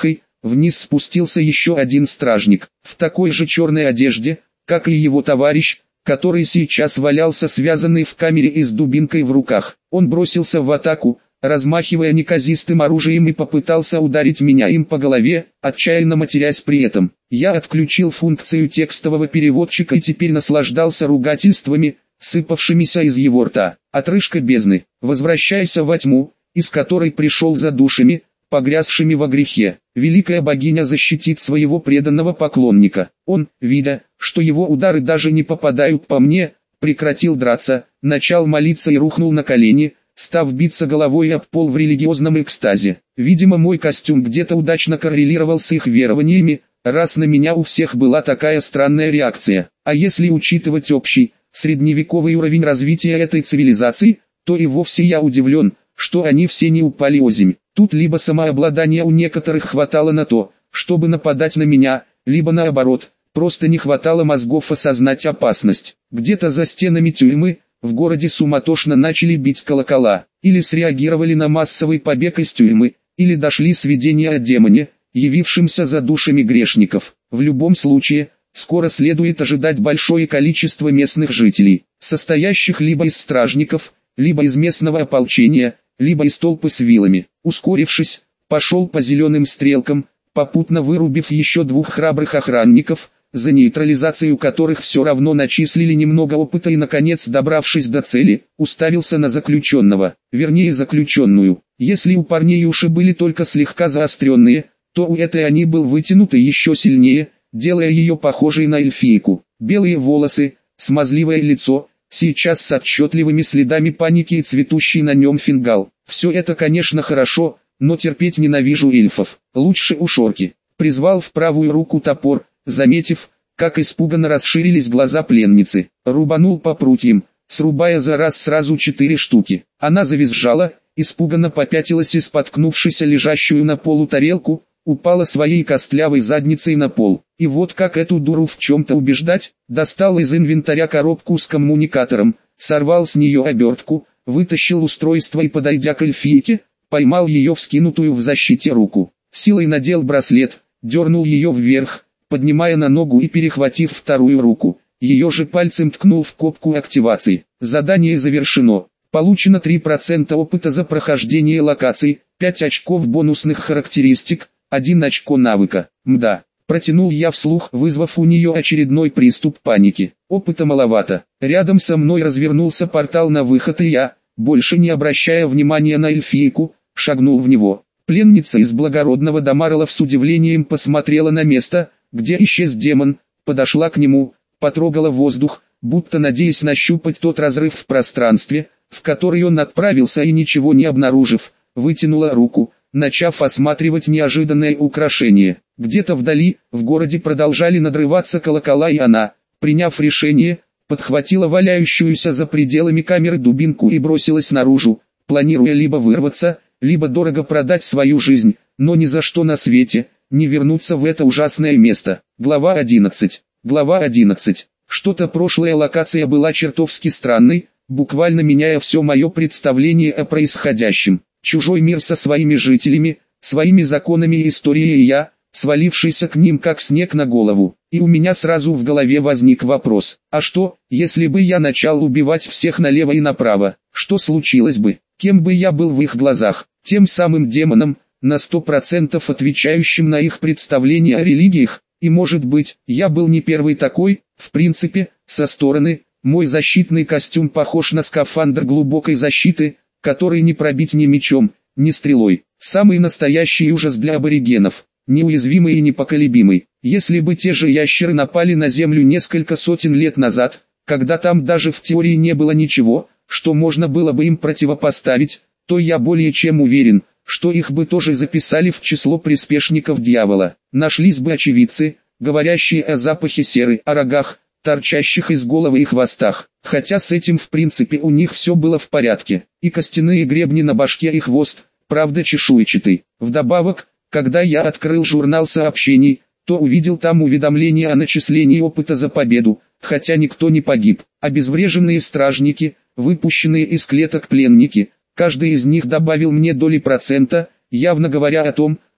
вниз спустился еще один стражник, в такой же черной одежде, как и его товарищ, который сейчас валялся связанный в камере и с дубинкой в руках. Он бросился в атаку, размахивая неказистым оружием, и попытался ударить меня им по голове, отчаянно матерясь при этом. Я отключил функцию текстового переводчика и теперь наслаждался ругательствами, сыпавшимися из его рта. Отрыжка бездны, возвращайся во тьму, из которой пришел за душами, погрязшими во грехе. Великая богиня защитит своего преданного поклонника. Он, видя, что его удары даже не попадают по мне, прекратил драться, начал молиться и рухнул на колени, став биться головой об пол в религиозном экстазе. Видимо, мой костюм где-то удачно коррелировал с их верованиями, раз на меня у всех была такая странная реакция. А если учитывать общий, средневековый уровень развития этой цивилизации, то и вовсе я удивлен, что они все не упали озимь. Тут либо самообладания у некоторых хватало на то, чтобы нападать на меня, либо наоборот, просто не хватало мозгов осознать опасность. Где-то за стенами тюрьмы, в городе суматошно начали бить колокола, или среагировали на массовый побег из тюрьмы, или дошли сведения о демоне, явившемся за душами грешников. В любом случае, скоро следует ожидать большое количество местных жителей, состоящих либо из стражников, либо из местного ополчения, либо из толпы с вилами. Ускорившись, пошел по зеленым стрелкам, попутно вырубив еще двух храбрых охранников, за нейтрализацию которых все равно начислили немного опыта, и наконец, добравшись до цели, уставился на заключенного, вернее заключенную. Если у парней уши были только слегка заостренные, то у этой они был вытянуты еще сильнее, делая ее похожей на эльфийку. Белые волосы, смазливое лицо, сейчас с отчетливыми следами паники и цветущий на нем фингал. Все это, конечно, хорошо, но терпеть ненавижу эльфов. Лучше у Шорки. Призвал в правую руку топор, заметив, как испуганно расширились глаза пленницы. Рубанул по прутьям, срубая за раз сразу 4 штуки. Она завизжала, испуганно попятилась и, споткнувшись о лежащую на полу тарелку, упала своей костлявой задницей на пол. И вот как эту дуру в чем-то убеждать, достал из инвентаря коробку с коммуникатором, сорвал с нее обертку, вытащил устройство и, подойдя к эльфийке, поймал ее вскинутую в защите руку. Силой надел браслет, дернул ее вверх, поднимая на ногу и, перехватив вторую руку, ее же пальцем ткнул в кнопку активации. Задание завершено. Получено 3% опыта за прохождение локаций, 5 очков бонусных характеристик, 1 очко навыка. Мда. Протянул я вслух, вызвав у нее очередной приступ паники. Опыта маловато. Рядом со мной развернулся портал на выход, и я, больше не обращая внимания на эльфийку, шагнул в него. Пленница из благородного Дамарла с удивлением посмотрела на место, где исчез демон, подошла к нему, потрогала воздух, будто надеясь нащупать тот разрыв в пространстве, в который он отправился, и, ничего не обнаружив, вытянула руку, начав осматривать неожиданное украшение. Где-то вдали, в городе, продолжали надрываться колокола, и она, приняв решение, подхватила валяющуюся за пределами камеры дубинку и бросилась наружу, планируя либо вырваться, либо дорого продать свою жизнь, но ни за что на свете не вернуться в это ужасное место. Глава 11. Глава 11. Что-то прошлая локация была чертовски странной, буквально меняя все мое представление о происходящем. Чужой мир со своими жителями, своими законами и историей, и я, свалившийся к ним как снег на голову. И у меня сразу в голове возник вопрос: а что, если бы я начал убивать всех налево и направо? Что случилось бы? Кем бы я был в их глазах? Тем самым демоном, на 100% отвечающим на их представления о религиях? И может быть, я был не первый такой. В принципе, со стороны, мой защитный костюм похож на скафандр глубокой защиты, который не пробить ни мечом, ни стрелой. Самый настоящий ужас для аборигенов, неуязвимый и непоколебимый. Если бы те же ящеры напали на Землю несколько сотен лет назад, когда там даже в теории не было ничего, что можно было бы им противопоставить, то я более чем уверен, что их бы тоже записали в число приспешников дьявола. Нашлись бы очевидцы, говорящие о запахе серы, о рогах, торчащих из головы и хвостах. Хотя с этим в принципе у них все было в порядке. И костяные гребни на башке и хвост, правда чешуйчатый. Вдобавок, когда я открыл журнал сообщений, то увидел там уведомление о начислении опыта за победу, хотя никто не погиб. Обезвреженные стражники, выпущенные из клеток пленники, каждый из них добавил мне доли процента, явно говоря о том,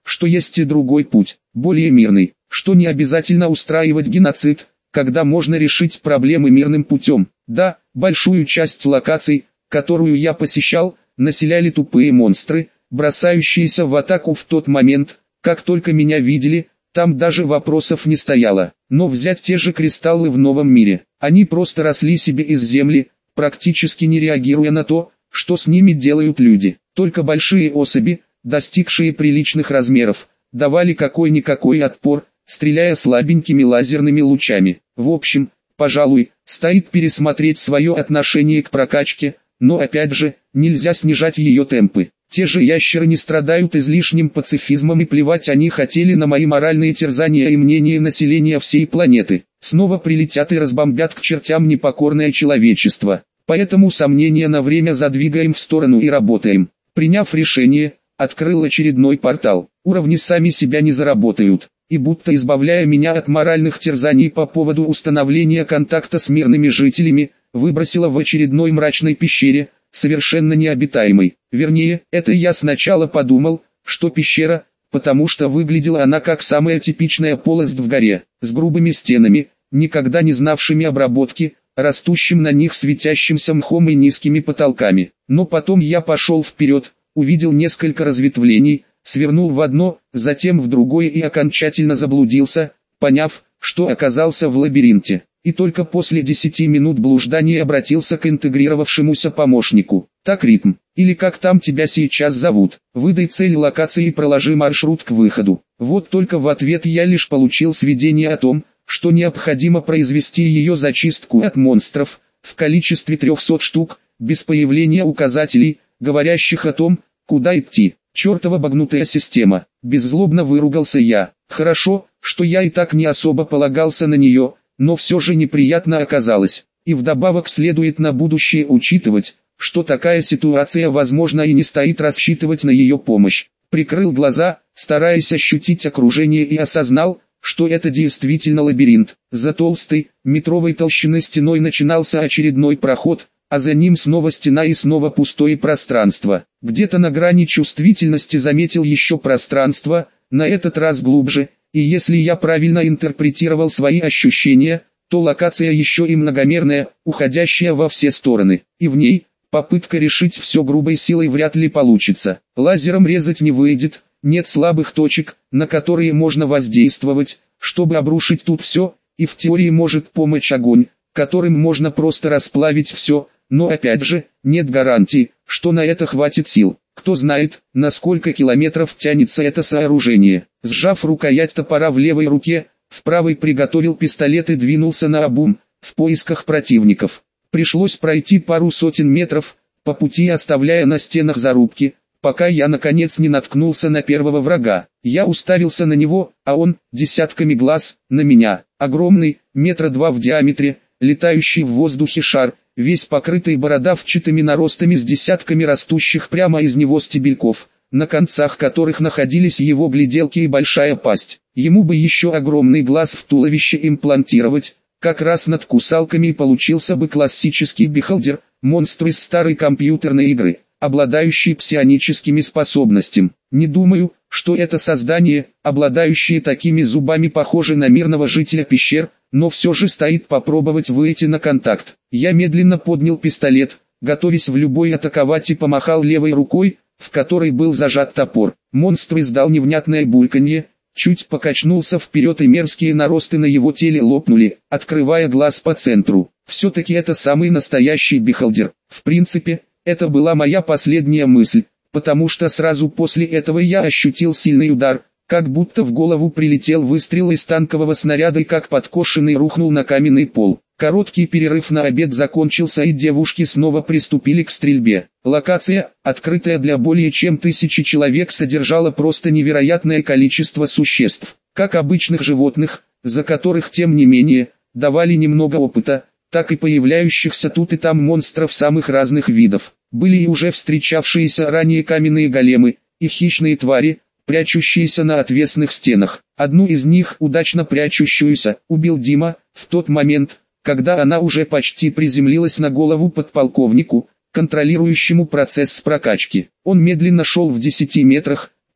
что есть и другой путь, более мирный, что не обязательно устраивать геноцид, когда можно решить проблемы мирным путем. Да, большую часть локаций, которую я посещал, населяли тупые монстры, бросающиеся в атаку в тот момент, как только меня видели, там даже вопросов не стояло. Но взять те же кристаллы в новом мире, они просто росли себе из земли, практически не реагируя на то, что с ними делают люди. Только большие особи, достигшие приличных размеров, давали какой-никакой отпор, стреляя слабенькими лазерными лучами. В общем, пожалуй, стоит пересмотреть свое отношение к прокачке, но опять же, нельзя снижать ее темпы. Те же ящеры не страдают излишним пацифизмом, и плевать они хотели на мои моральные терзания и мнение населения всей планеты. Снова прилетят и разбомбят к чертям непокорное человечество. Поэтому сомнения на время задвигаем в сторону и работаем. Приняв решение, открыл очередной портал. Уровни сами себя не заработают. И будто избавляя меня от моральных терзаний по поводу установления контакта с мирными жителями, выбросила в очередной мрачной пещере, совершенно необитаемой. Вернее, это я сначала подумал, что пещера, потому что выглядела она как самая типичная полость в горе, с грубыми стенами, никогда не знавшими обработки, растущим на них светящимся мхом и низкими потолками. Но потом я пошел вперед, увидел несколько разветвлений, свернул в одно, затем в другое и окончательно заблудился, поняв, что оказался в лабиринте. И только после 10 минут блуждания обратился к интегрировавшемуся помощнику. Так, ритм, или как там тебя сейчас зовут, выдай цель локации и проложи маршрут к выходу. Вот только в ответ я лишь получил сведения о том, что необходимо произвести ее зачистку от монстров, в количестве 300 штук, без появления указателей, говорящих о том, куда идти. Чертова багнутая система, беззлобно выругался я. Хорошо, что я и так не особо полагался на нее, но все же неприятно оказалось. И вдобавок следует на будущее учитывать, что такая ситуация возможна и не стоит рассчитывать на ее помощь. Прикрыл глаза, стараясь ощутить окружение, и осознал, что это действительно лабиринт. За толстой, метровой толщины стеной начинался очередной проход, а за ним снова стена и снова пустое пространство. Где-то на грани чувствительности заметил еще пространство, на этот раз глубже, и если я правильно интерпретировал свои ощущения, то локация еще и многомерная, уходящая во все стороны, и в ней попытка решить все грубой силой вряд ли получится. Лазером резать не выйдет, нет слабых точек, на которые можно воздействовать, чтобы обрушить тут все, и в теории может помочь огонь, которым можно просто расплавить все, но опять же, нет гарантии, что на это хватит сил. Кто знает, на сколько километров тянется это сооружение. Сжав рукоять топора в левой руке, в правой приготовил пистолет и двинулся наобум, в поисках противников. Пришлось пройти пару сотен метров, по пути оставляя на стенах зарубки, пока я наконец не наткнулся на первого врага. Я уставился на него, а он, десятками глаз, на меня. Огромный, 2 метра в диаметре, летающий в воздухе шар, весь покрытый бородавчатыми наростами с десятками растущих прямо из него стебельков, на концах которых находились его гляделки и большая пасть. Ему бы еще огромный глаз в туловище имплантировать, как раз над кусалками, и получился бы классический бихолдер, монстр из старой компьютерной игры, обладающий псионическими способностями. Не думаю, что это создание, обладающее такими зубами, похоже на мирного жителя пещер, но все же стоит попробовать выйти на контакт. Я медленно поднял пистолет, готовясь в любой атаковать, и помахал левой рукой, в которой был зажат топор. Монстр издал невнятное бульканье, чуть покачнулся вперед, и мерзкие наросты на его теле лопнули, открывая глаз по центру. Все-таки это самый настоящий бихолдер. В принципе, это была моя последняя мысль, потому что сразу после этого я ощутил сильный удар, как будто в голову прилетел выстрел из танкового снаряда и как подкошенный рухнул на каменный пол. Короткий перерыв на обед закончился, и девушки снова приступили к стрельбе. Локация, открытая для более чем 1000 человек, содержала просто невероятное количество существ, как обычных животных, за которых тем не менее, давали немного опыта, так и появляющихся тут и там монстров самых разных видов. Были и уже встречавшиеся ранее каменные големы, и хищные твари, прячущиеся на отвесных стенах. Одну из них, удачно прячущуюся, убил Дима, в тот момент, когда она уже почти приземлилась на голову подполковнику, контролирующему процесс прокачки. Он медленно шел в 10 метрах,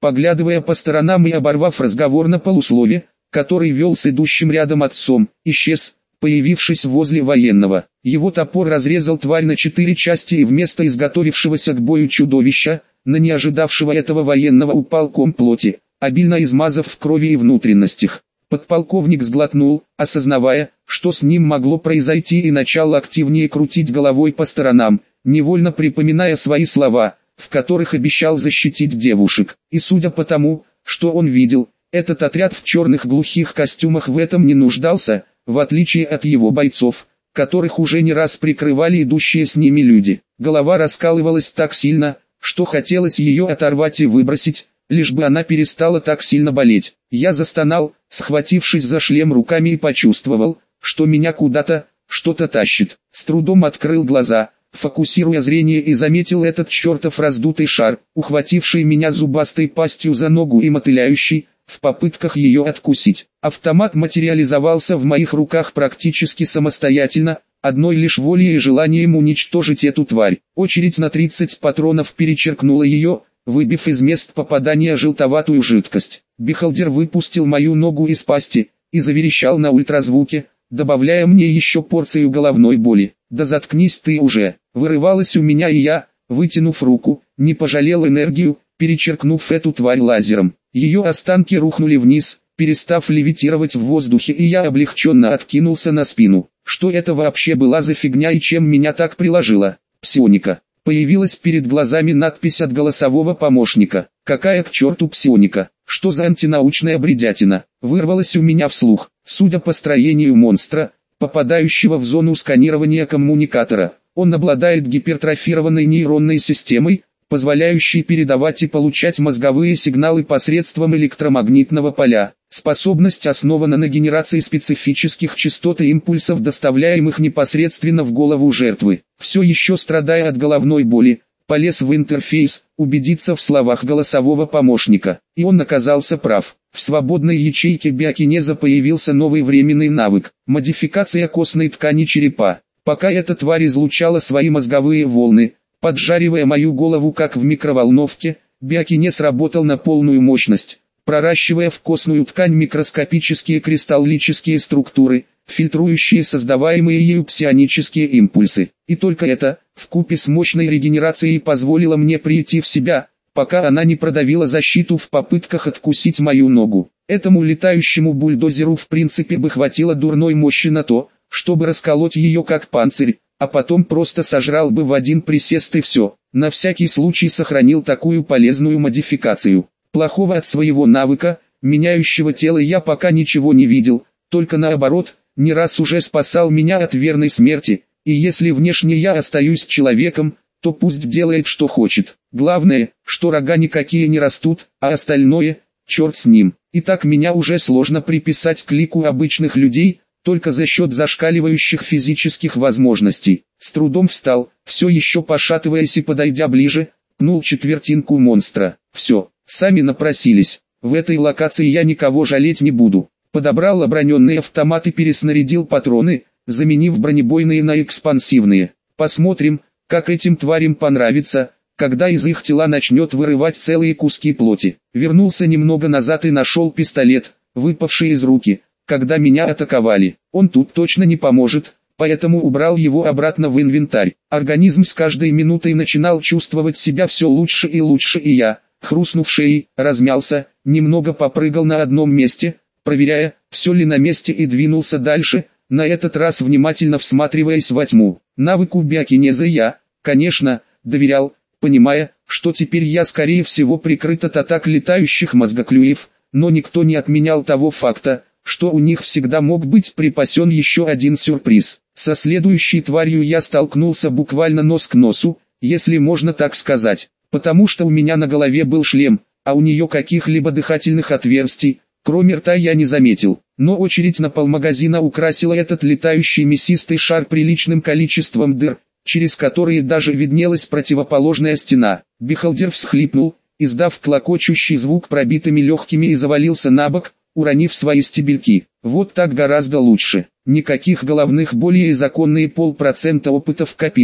поглядывая по сторонам и оборвав разговор на полуслове, который вел с идущим рядом отцом, исчез, появившись возле военного. Его топор разрезал тварь на 4 части, и вместо изготовившегося к бою чудовища, на не ожидавшего этого военного упал ком плоти, обильно измазав в крови и внутренностях. Подполковник сглотнул, осознавая, что с ним могло произойти, и начал активнее крутить головой по сторонам, невольно припоминая свои слова, в которых обещал защитить девушек. И судя по тому, что он видел, этот отряд в черных глухих костюмах в этом не нуждался, в отличие от его бойцов, которых уже не раз прикрывали идущие с ними люди. Голова раскалывалась так сильно, что хотелось ее оторвать и выбросить, лишь бы она перестала так сильно болеть. Я застонал, схватившись за шлем руками, и почувствовал, что меня куда-то, что-то тащит. С трудом открыл глаза, фокусируя зрение, и заметил этот чертов раздутый шар, ухвативший меня зубастой пастью за ногу и мотыляющий, в попытках ее откусить. Автомат материализовался в моих руках практически самостоятельно, одной лишь волей и желанием уничтожить эту тварь. Очередь на 30 патронов перечеркнула ее, выбив из мест попадания желтоватую жидкость. Бихолдер выпустил мою ногу из пасти и заверещал на ультразвуке, добавляя мне еще порцию головной боли. «Да заткнись ты уже!» Вырывалось у меня, и я, вытянув руку, не пожалел энергию, перечеркнув эту тварь лазером. Ее останки рухнули вниз, перестав левитировать в воздухе, и я облегченно откинулся на спину. Что это вообще была за фигня и чем меня так приложила? Псионика. Появилась перед глазами надпись от голосового помощника. Какая к черту псионика? Что за антинаучная бредятина? Вырвалась у меня вслух. Судя по строению монстра, попадающего в зону сканирования коммуникатора, он обладает гипертрофированной нейронной системой, позволяющей передавать и получать мозговые сигналы посредством электромагнитного поля. Способность основана на генерации специфических частот и импульсов, доставляемых непосредственно в голову жертвы. Все еще страдая от головной боли, полез в интерфейс, убедиться в словах голосового помощника. И он оказался прав. В свободной ячейке биокинеза появился новый временный навык – модификация костной ткани черепа. Пока эта тварь излучала свои мозговые волны, поджаривая мою голову как в микроволновке, биокинез работал на полную мощность, проращивая в костную ткань микроскопические кристаллические структуры, фильтрующие создаваемые ею псионические импульсы. И только это, вкупе с мощной регенерацией, позволило мне прийти в себя, пока она не продавила защиту в попытках откусить мою ногу. Этому летающему бульдозеру в принципе бы хватило дурной мощи на то, чтобы расколоть ее как панцирь, а потом просто сожрал бы в один присест, и все. На всякий случай сохранил такую полезную модификацию. Плохого от своего навыка, меняющего тело, я пока ничего не видел, только наоборот, не раз уже спасал меня от верной смерти, и если внешне я остаюсь человеком, то пусть делает что хочет. Главное, что рога никакие не растут, а остальное, черт с ним. И так меня уже сложно приписать к лику обычных людей, только за счет зашкаливающих физических возможностей. С трудом встал, все еще пошатываясь, и, подойдя ближе, пнул четвертинку монстра. Все, сами напросились. В этой локации я никого жалеть не буду. Подобрал оброненный автомат и переснарядил патроны, заменив бронебойные на экспансивные. Посмотрим, как этим тварям понравится, когда из их тела начнет вырывать целые куски плоти. Вернулся немного назад и нашел пистолет, выпавший из руки, когда меня атаковали. Он тут точно не поможет, поэтому убрал его обратно в инвентарь. Организм с каждой минутой начинал чувствовать себя все лучше, и я, хрустнув шеей, размялся, немного попрыгал на одном месте, проверяя, все ли на месте, и двинулся дальше, на этот раз внимательно всматриваясь во тьму. Навыку биокинеза я, конечно, доверял, понимая, что теперь я скорее всего прикрыт от атак летающих мозгоклюев, но никто не отменял того факта, что у них всегда мог быть припасен еще один сюрприз. Со следующей тварью я столкнулся буквально нос к носу, если можно так сказать, потому что у меня на голове был шлем, а у нее каких-либо дыхательных отверстий, кроме рта, я не заметил. Но очередь на полмагазина украсила этот летающий мясистый шар приличным количеством дыр, через которые даже виднелась противоположная стена. Бихолдер всхлипнул, издав клокочущий звук пробитыми легкими, и завалился на бок, уронив свои стебельки. Вот так гораздо лучше. Никаких головных болей и законные 0,5% опыта в копилку.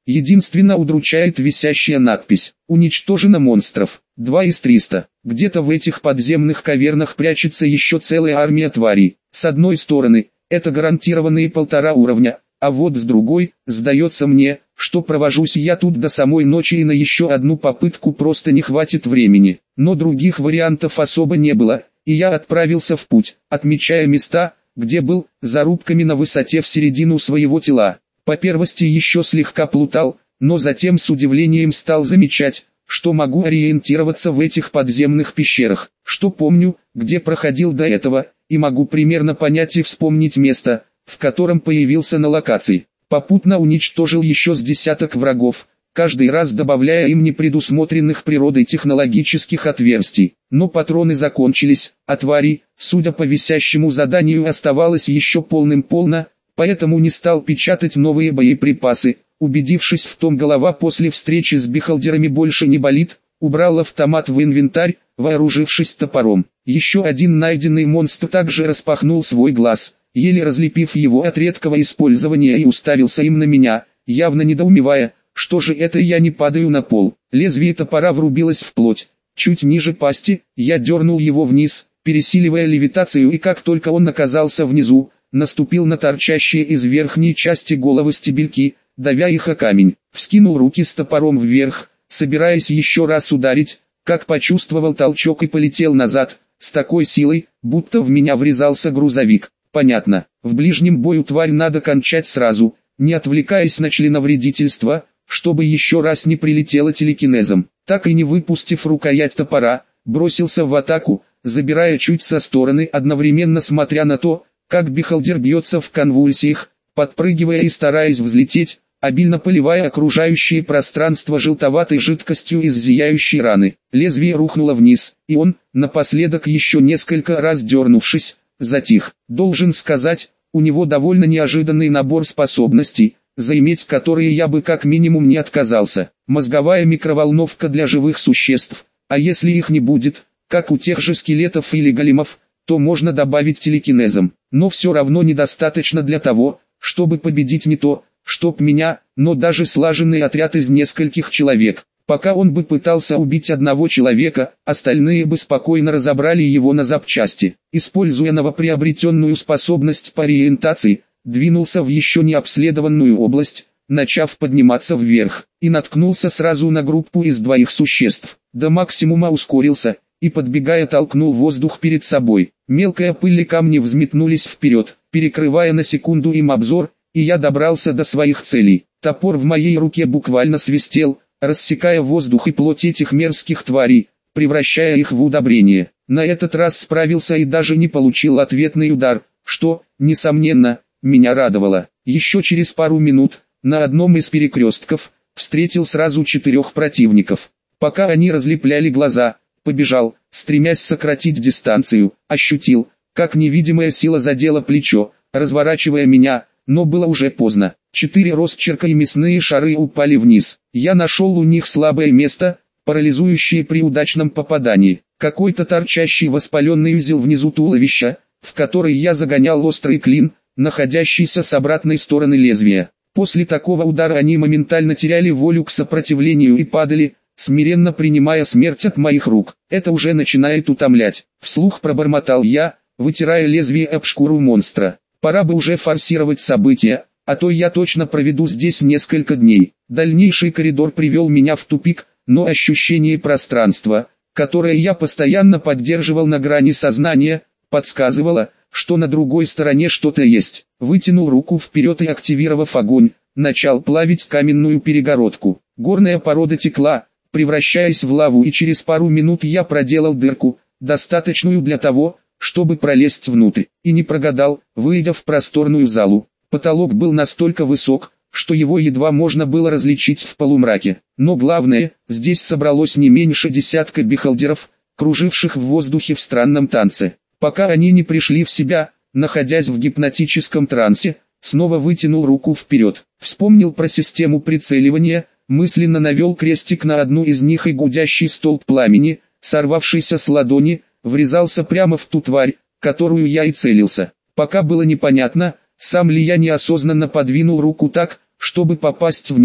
Единственно удручает висящая надпись «Уничтожено монстров, 2 из 300». Где-то в этих подземных кавернах прячется еще целая армия тварей. С одной стороны, это гарантированные 1,5 уровня, а вот с другой, сдается мне, что провожусь я тут до самой ночи и на еще одну попытку просто не хватит времени. Но других вариантов особо не было, и я отправился в путь, отмечая места, где был, зарубками на высоте в середину своего тела. По первости еще слегка плутал, но затем с удивлением стал замечать, что могу ориентироваться в этих подземных пещерах, что помню, где проходил до этого, и могу примерно понять и вспомнить место, в котором появился на локации. Попутно уничтожил еще с десяток врагов, каждый раз добавляя им непредусмотренных природой технологических отверстий. Но патроны закончились, а тварей, судя по висящему заданию, оставалось еще полным-полно, поэтому не стал печатать новые боеприпасы. Убедившись в том, голова после встречи с бихолдерами больше не болит, убрал автомат в инвентарь, вооружившись топором. Еще один найденный монстр также распахнул свой глаз, еле разлепив его от редкого использования, и уставился им на меня, явно недоумевая, что же это я не падаю на пол. Лезвие топора врубилось в плоть. Чуть ниже пасти, я дернул его вниз, пересиливая левитацию, и как только он оказался внизу, наступил на торчащие из верхней части головы стебельки, давя их о камень. Вскинул руки с топором вверх, собираясь еще раз ударить, как почувствовал толчок и полетел назад, с такой силой, будто в меня врезался грузовик. Понятно, в ближнем бою тварь надо кончать сразу, не отвлекаясь на членовредительство, чтобы еще раз не прилетело телекинезом. Так и не выпустив рукоять топора, бросился в атаку, забирая чуть со стороны, одновременно смотря на то, как бихолдер бьется в конвульсиях, подпрыгивая и стараясь взлететь, обильно поливая окружающее пространство желтоватой жидкостью из зияющей раны. Лезвие рухнуло вниз, и он, напоследок еще несколько раз дернувшись, затих. Должен сказать, у него довольно неожиданный набор способностей, заиметь которые я бы как минимум не отказался. Мозговая микроволновка для живых существ, а если их не будет, как у тех же скелетов или големов, то можно добавить телекинезом. Но все равно недостаточно для того, чтобы победить не то, чтоб меня, но даже слаженный отряд из нескольких человек. Пока он бы пытался убить одного человека, остальные бы спокойно разобрали его на запчасти. Используя новоприобретенную способность по ориентации, двинулся в еще не обследованную область, начав подниматься вверх, и наткнулся сразу на группу из 2 существ. До максимума ускорился, и подбегая толкнул воздух перед собой. Мелкая пыль и камни взметнулись вперед, перекрывая на секунду им обзор, и я добрался до своих целей. Топор в моей руке буквально свистел, рассекая воздух и плоть этих мерзких тварей, превращая их в удобрение. На этот раз справился и даже не получил ответный удар, что, несомненно, меня радовало. Еще через пару минут, на одном из перекрестков, встретил сразу 4 противников. Пока они разлепляли глаза, побежал, стремясь сократить дистанцию, ощутил, как невидимая сила задела плечо, разворачивая меня, но было уже поздно. 4 росчерка и мясные шары упали вниз. Я нашел у них слабое место, парализующее при удачном попадании. Какой-то торчащий воспаленный узел внизу туловища, в который я загонял острый клин, находящийся с обратной стороны лезвия. После такого удара они моментально теряли волю к сопротивлению и падали, смиренно принимая смерть от моих рук. Это уже начинает утомлять. Вслух пробормотал я, вытирая лезвие об шкуру монстра. Пора бы уже форсировать события, а то я точно проведу здесь несколько дней. Дальнейший коридор привел меня в тупик, но ощущение пространства, которое я постоянно поддерживал на грани сознания, подсказывало, что на другой стороне что-то есть. Вытянул руку вперед и, активировав огонь, начал плавить каменную перегородку. Горная порода текла, превращаясь в лаву, и через пару минут я проделал дырку, достаточную для того, чтобы пролезть внутрь, и не прогадал, выйдя в просторную залу. Потолок был настолько высок, что его едва можно было различить в полумраке. Но главное, здесь собралось не меньше десятка бихолдеров, круживших в воздухе в странном танце. Пока они не пришли в себя, находясь в гипнотическом трансе, снова вытянул руку вперед. Вспомнил про систему прицеливания, мысленно навел крестик на одну из них, и гудящий столб пламени, сорвавшийся с ладони, врезался прямо в ту тварь, которую я и целился. Пока было непонятно, сам ли я неосознанно подвинул руку так, чтобы попасть в нее,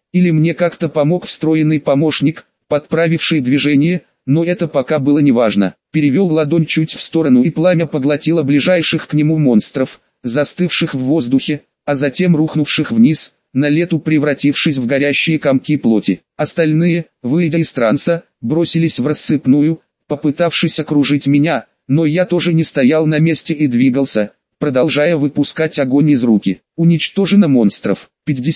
или мне как-то помог встроенный помощник, подправивший движение, но это пока было неважно. Перевел ладонь чуть в сторону, и пламя поглотило ближайших к нему монстров, застывших в воздухе, а затем рухнувших вниз, на лету превратившись в горящие комки плоти. Остальные, выйдя из транса, бросились в рассыпную, попытавшись окружить меня, но я тоже не стоял на месте и двигался, продолжая выпускать огонь из руки. Уничтожено монстров,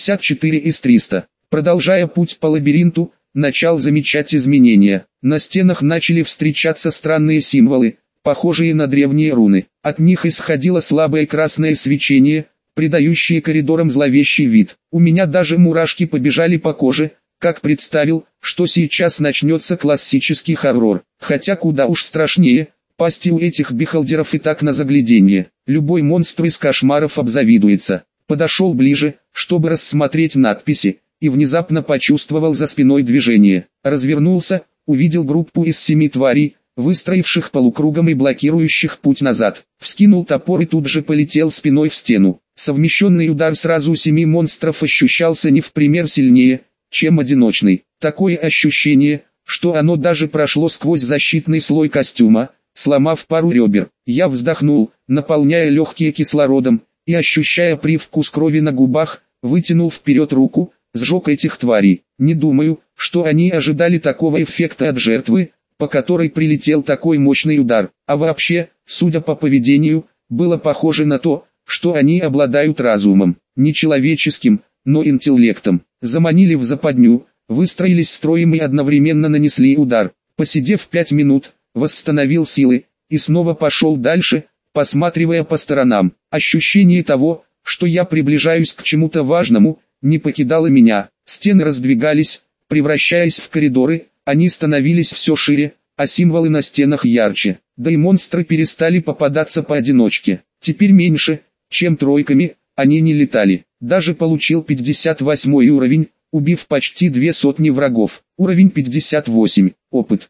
54 из 300. Продолжая путь по лабиринту, начал замечать изменения. На стенах начали встречаться странные символы, похожие на древние руны. От них исходило слабое красное свечение, придающее коридорам зловещий вид. У меня даже мурашки побежали по коже, как представил, что сейчас начнется классический хоррор. Хотя куда уж страшнее, пасти у этих бихолдеров и так на загляденье. Любой монстр из кошмаров обзавидуется. Подошел ближе, чтобы рассмотреть надписи, и внезапно почувствовал за спиной движение. Развернулся, увидел группу из 7 тварей, выстроивших полукругом и блокирующих путь назад. Вскинул топор и тут же полетел спиной в стену. Совмещенный удар сразу у 7 монстров ощущался не в пример сильнее, чем одиночный. Такое ощущение, что оно даже прошло сквозь защитный слой костюма, сломав пару ребер. Я вздохнул, наполняя легкие кислородом, и ощущая привкус крови на губах, вытянул вперед руку, сжег этих тварей. Не думаю, что они ожидали такого эффекта от жертвы, по которой прилетел такой мощный удар. А вообще, судя по поведению, было похоже на то, что они обладают разумом, не человеческим, но интеллектом. Заманили в западню, выстроились строем и одновременно нанесли удар. Посидев 5 минут, восстановил силы, и снова пошел дальше, посматривая по сторонам. Ощущение того, что я приближаюсь к чему-то важному, не покидало меня. Стены раздвигались, превращаясь в коридоры, они становились все шире, а символы на стенах ярче. Да и монстры перестали попадаться поодиночке. Теперь меньше, чем тройками, они не летали. Даже получил 58 уровень, убив почти 200 врагов. Уровень 58, опыт,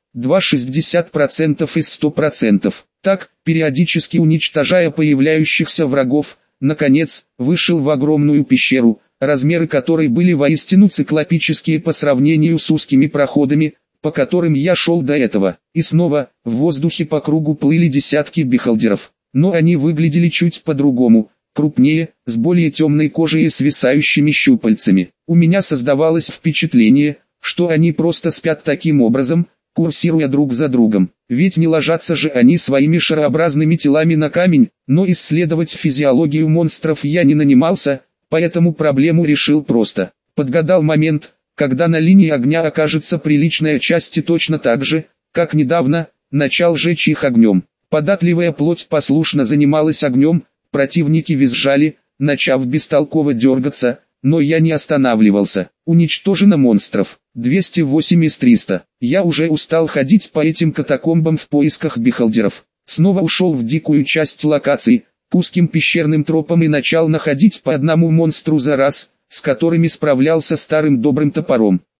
2,60% из 100%. Так, периодически уничтожая появляющихся врагов, наконец, вышел в огромную пещеру, размеры которой были воистину циклопические по сравнению с узкими проходами, по которым я шел до этого. И снова, в воздухе по кругу плыли десятки бихолдеров. Но они выглядели чуть по-другому, крупнее, с более темной кожей и свисающими щупальцами. У меня создавалось впечатление, что они просто спят таким образом, курсируя друг за другом. Ведь не ложатся же они своими шарообразными телами на камень, но исследовать физиологию монстров я не нанимался, поэтому проблему решил просто. Подгадал момент, когда на линии огня окажется приличная часть, и точно так же, как недавно, начал жечь их огнем. Податливая плоть послушно занималась огнем, противники визжали, начав бестолково дергаться, но я не останавливался. Уничтожено монстров, 208 из 300. Я уже устал ходить по этим катакомбам в поисках бихолдеров. Снова ушел в дикую часть локации, к узким пещерным тропам, и начал находить по одному монстру за раз, с которыми справлялся старым добрым топором.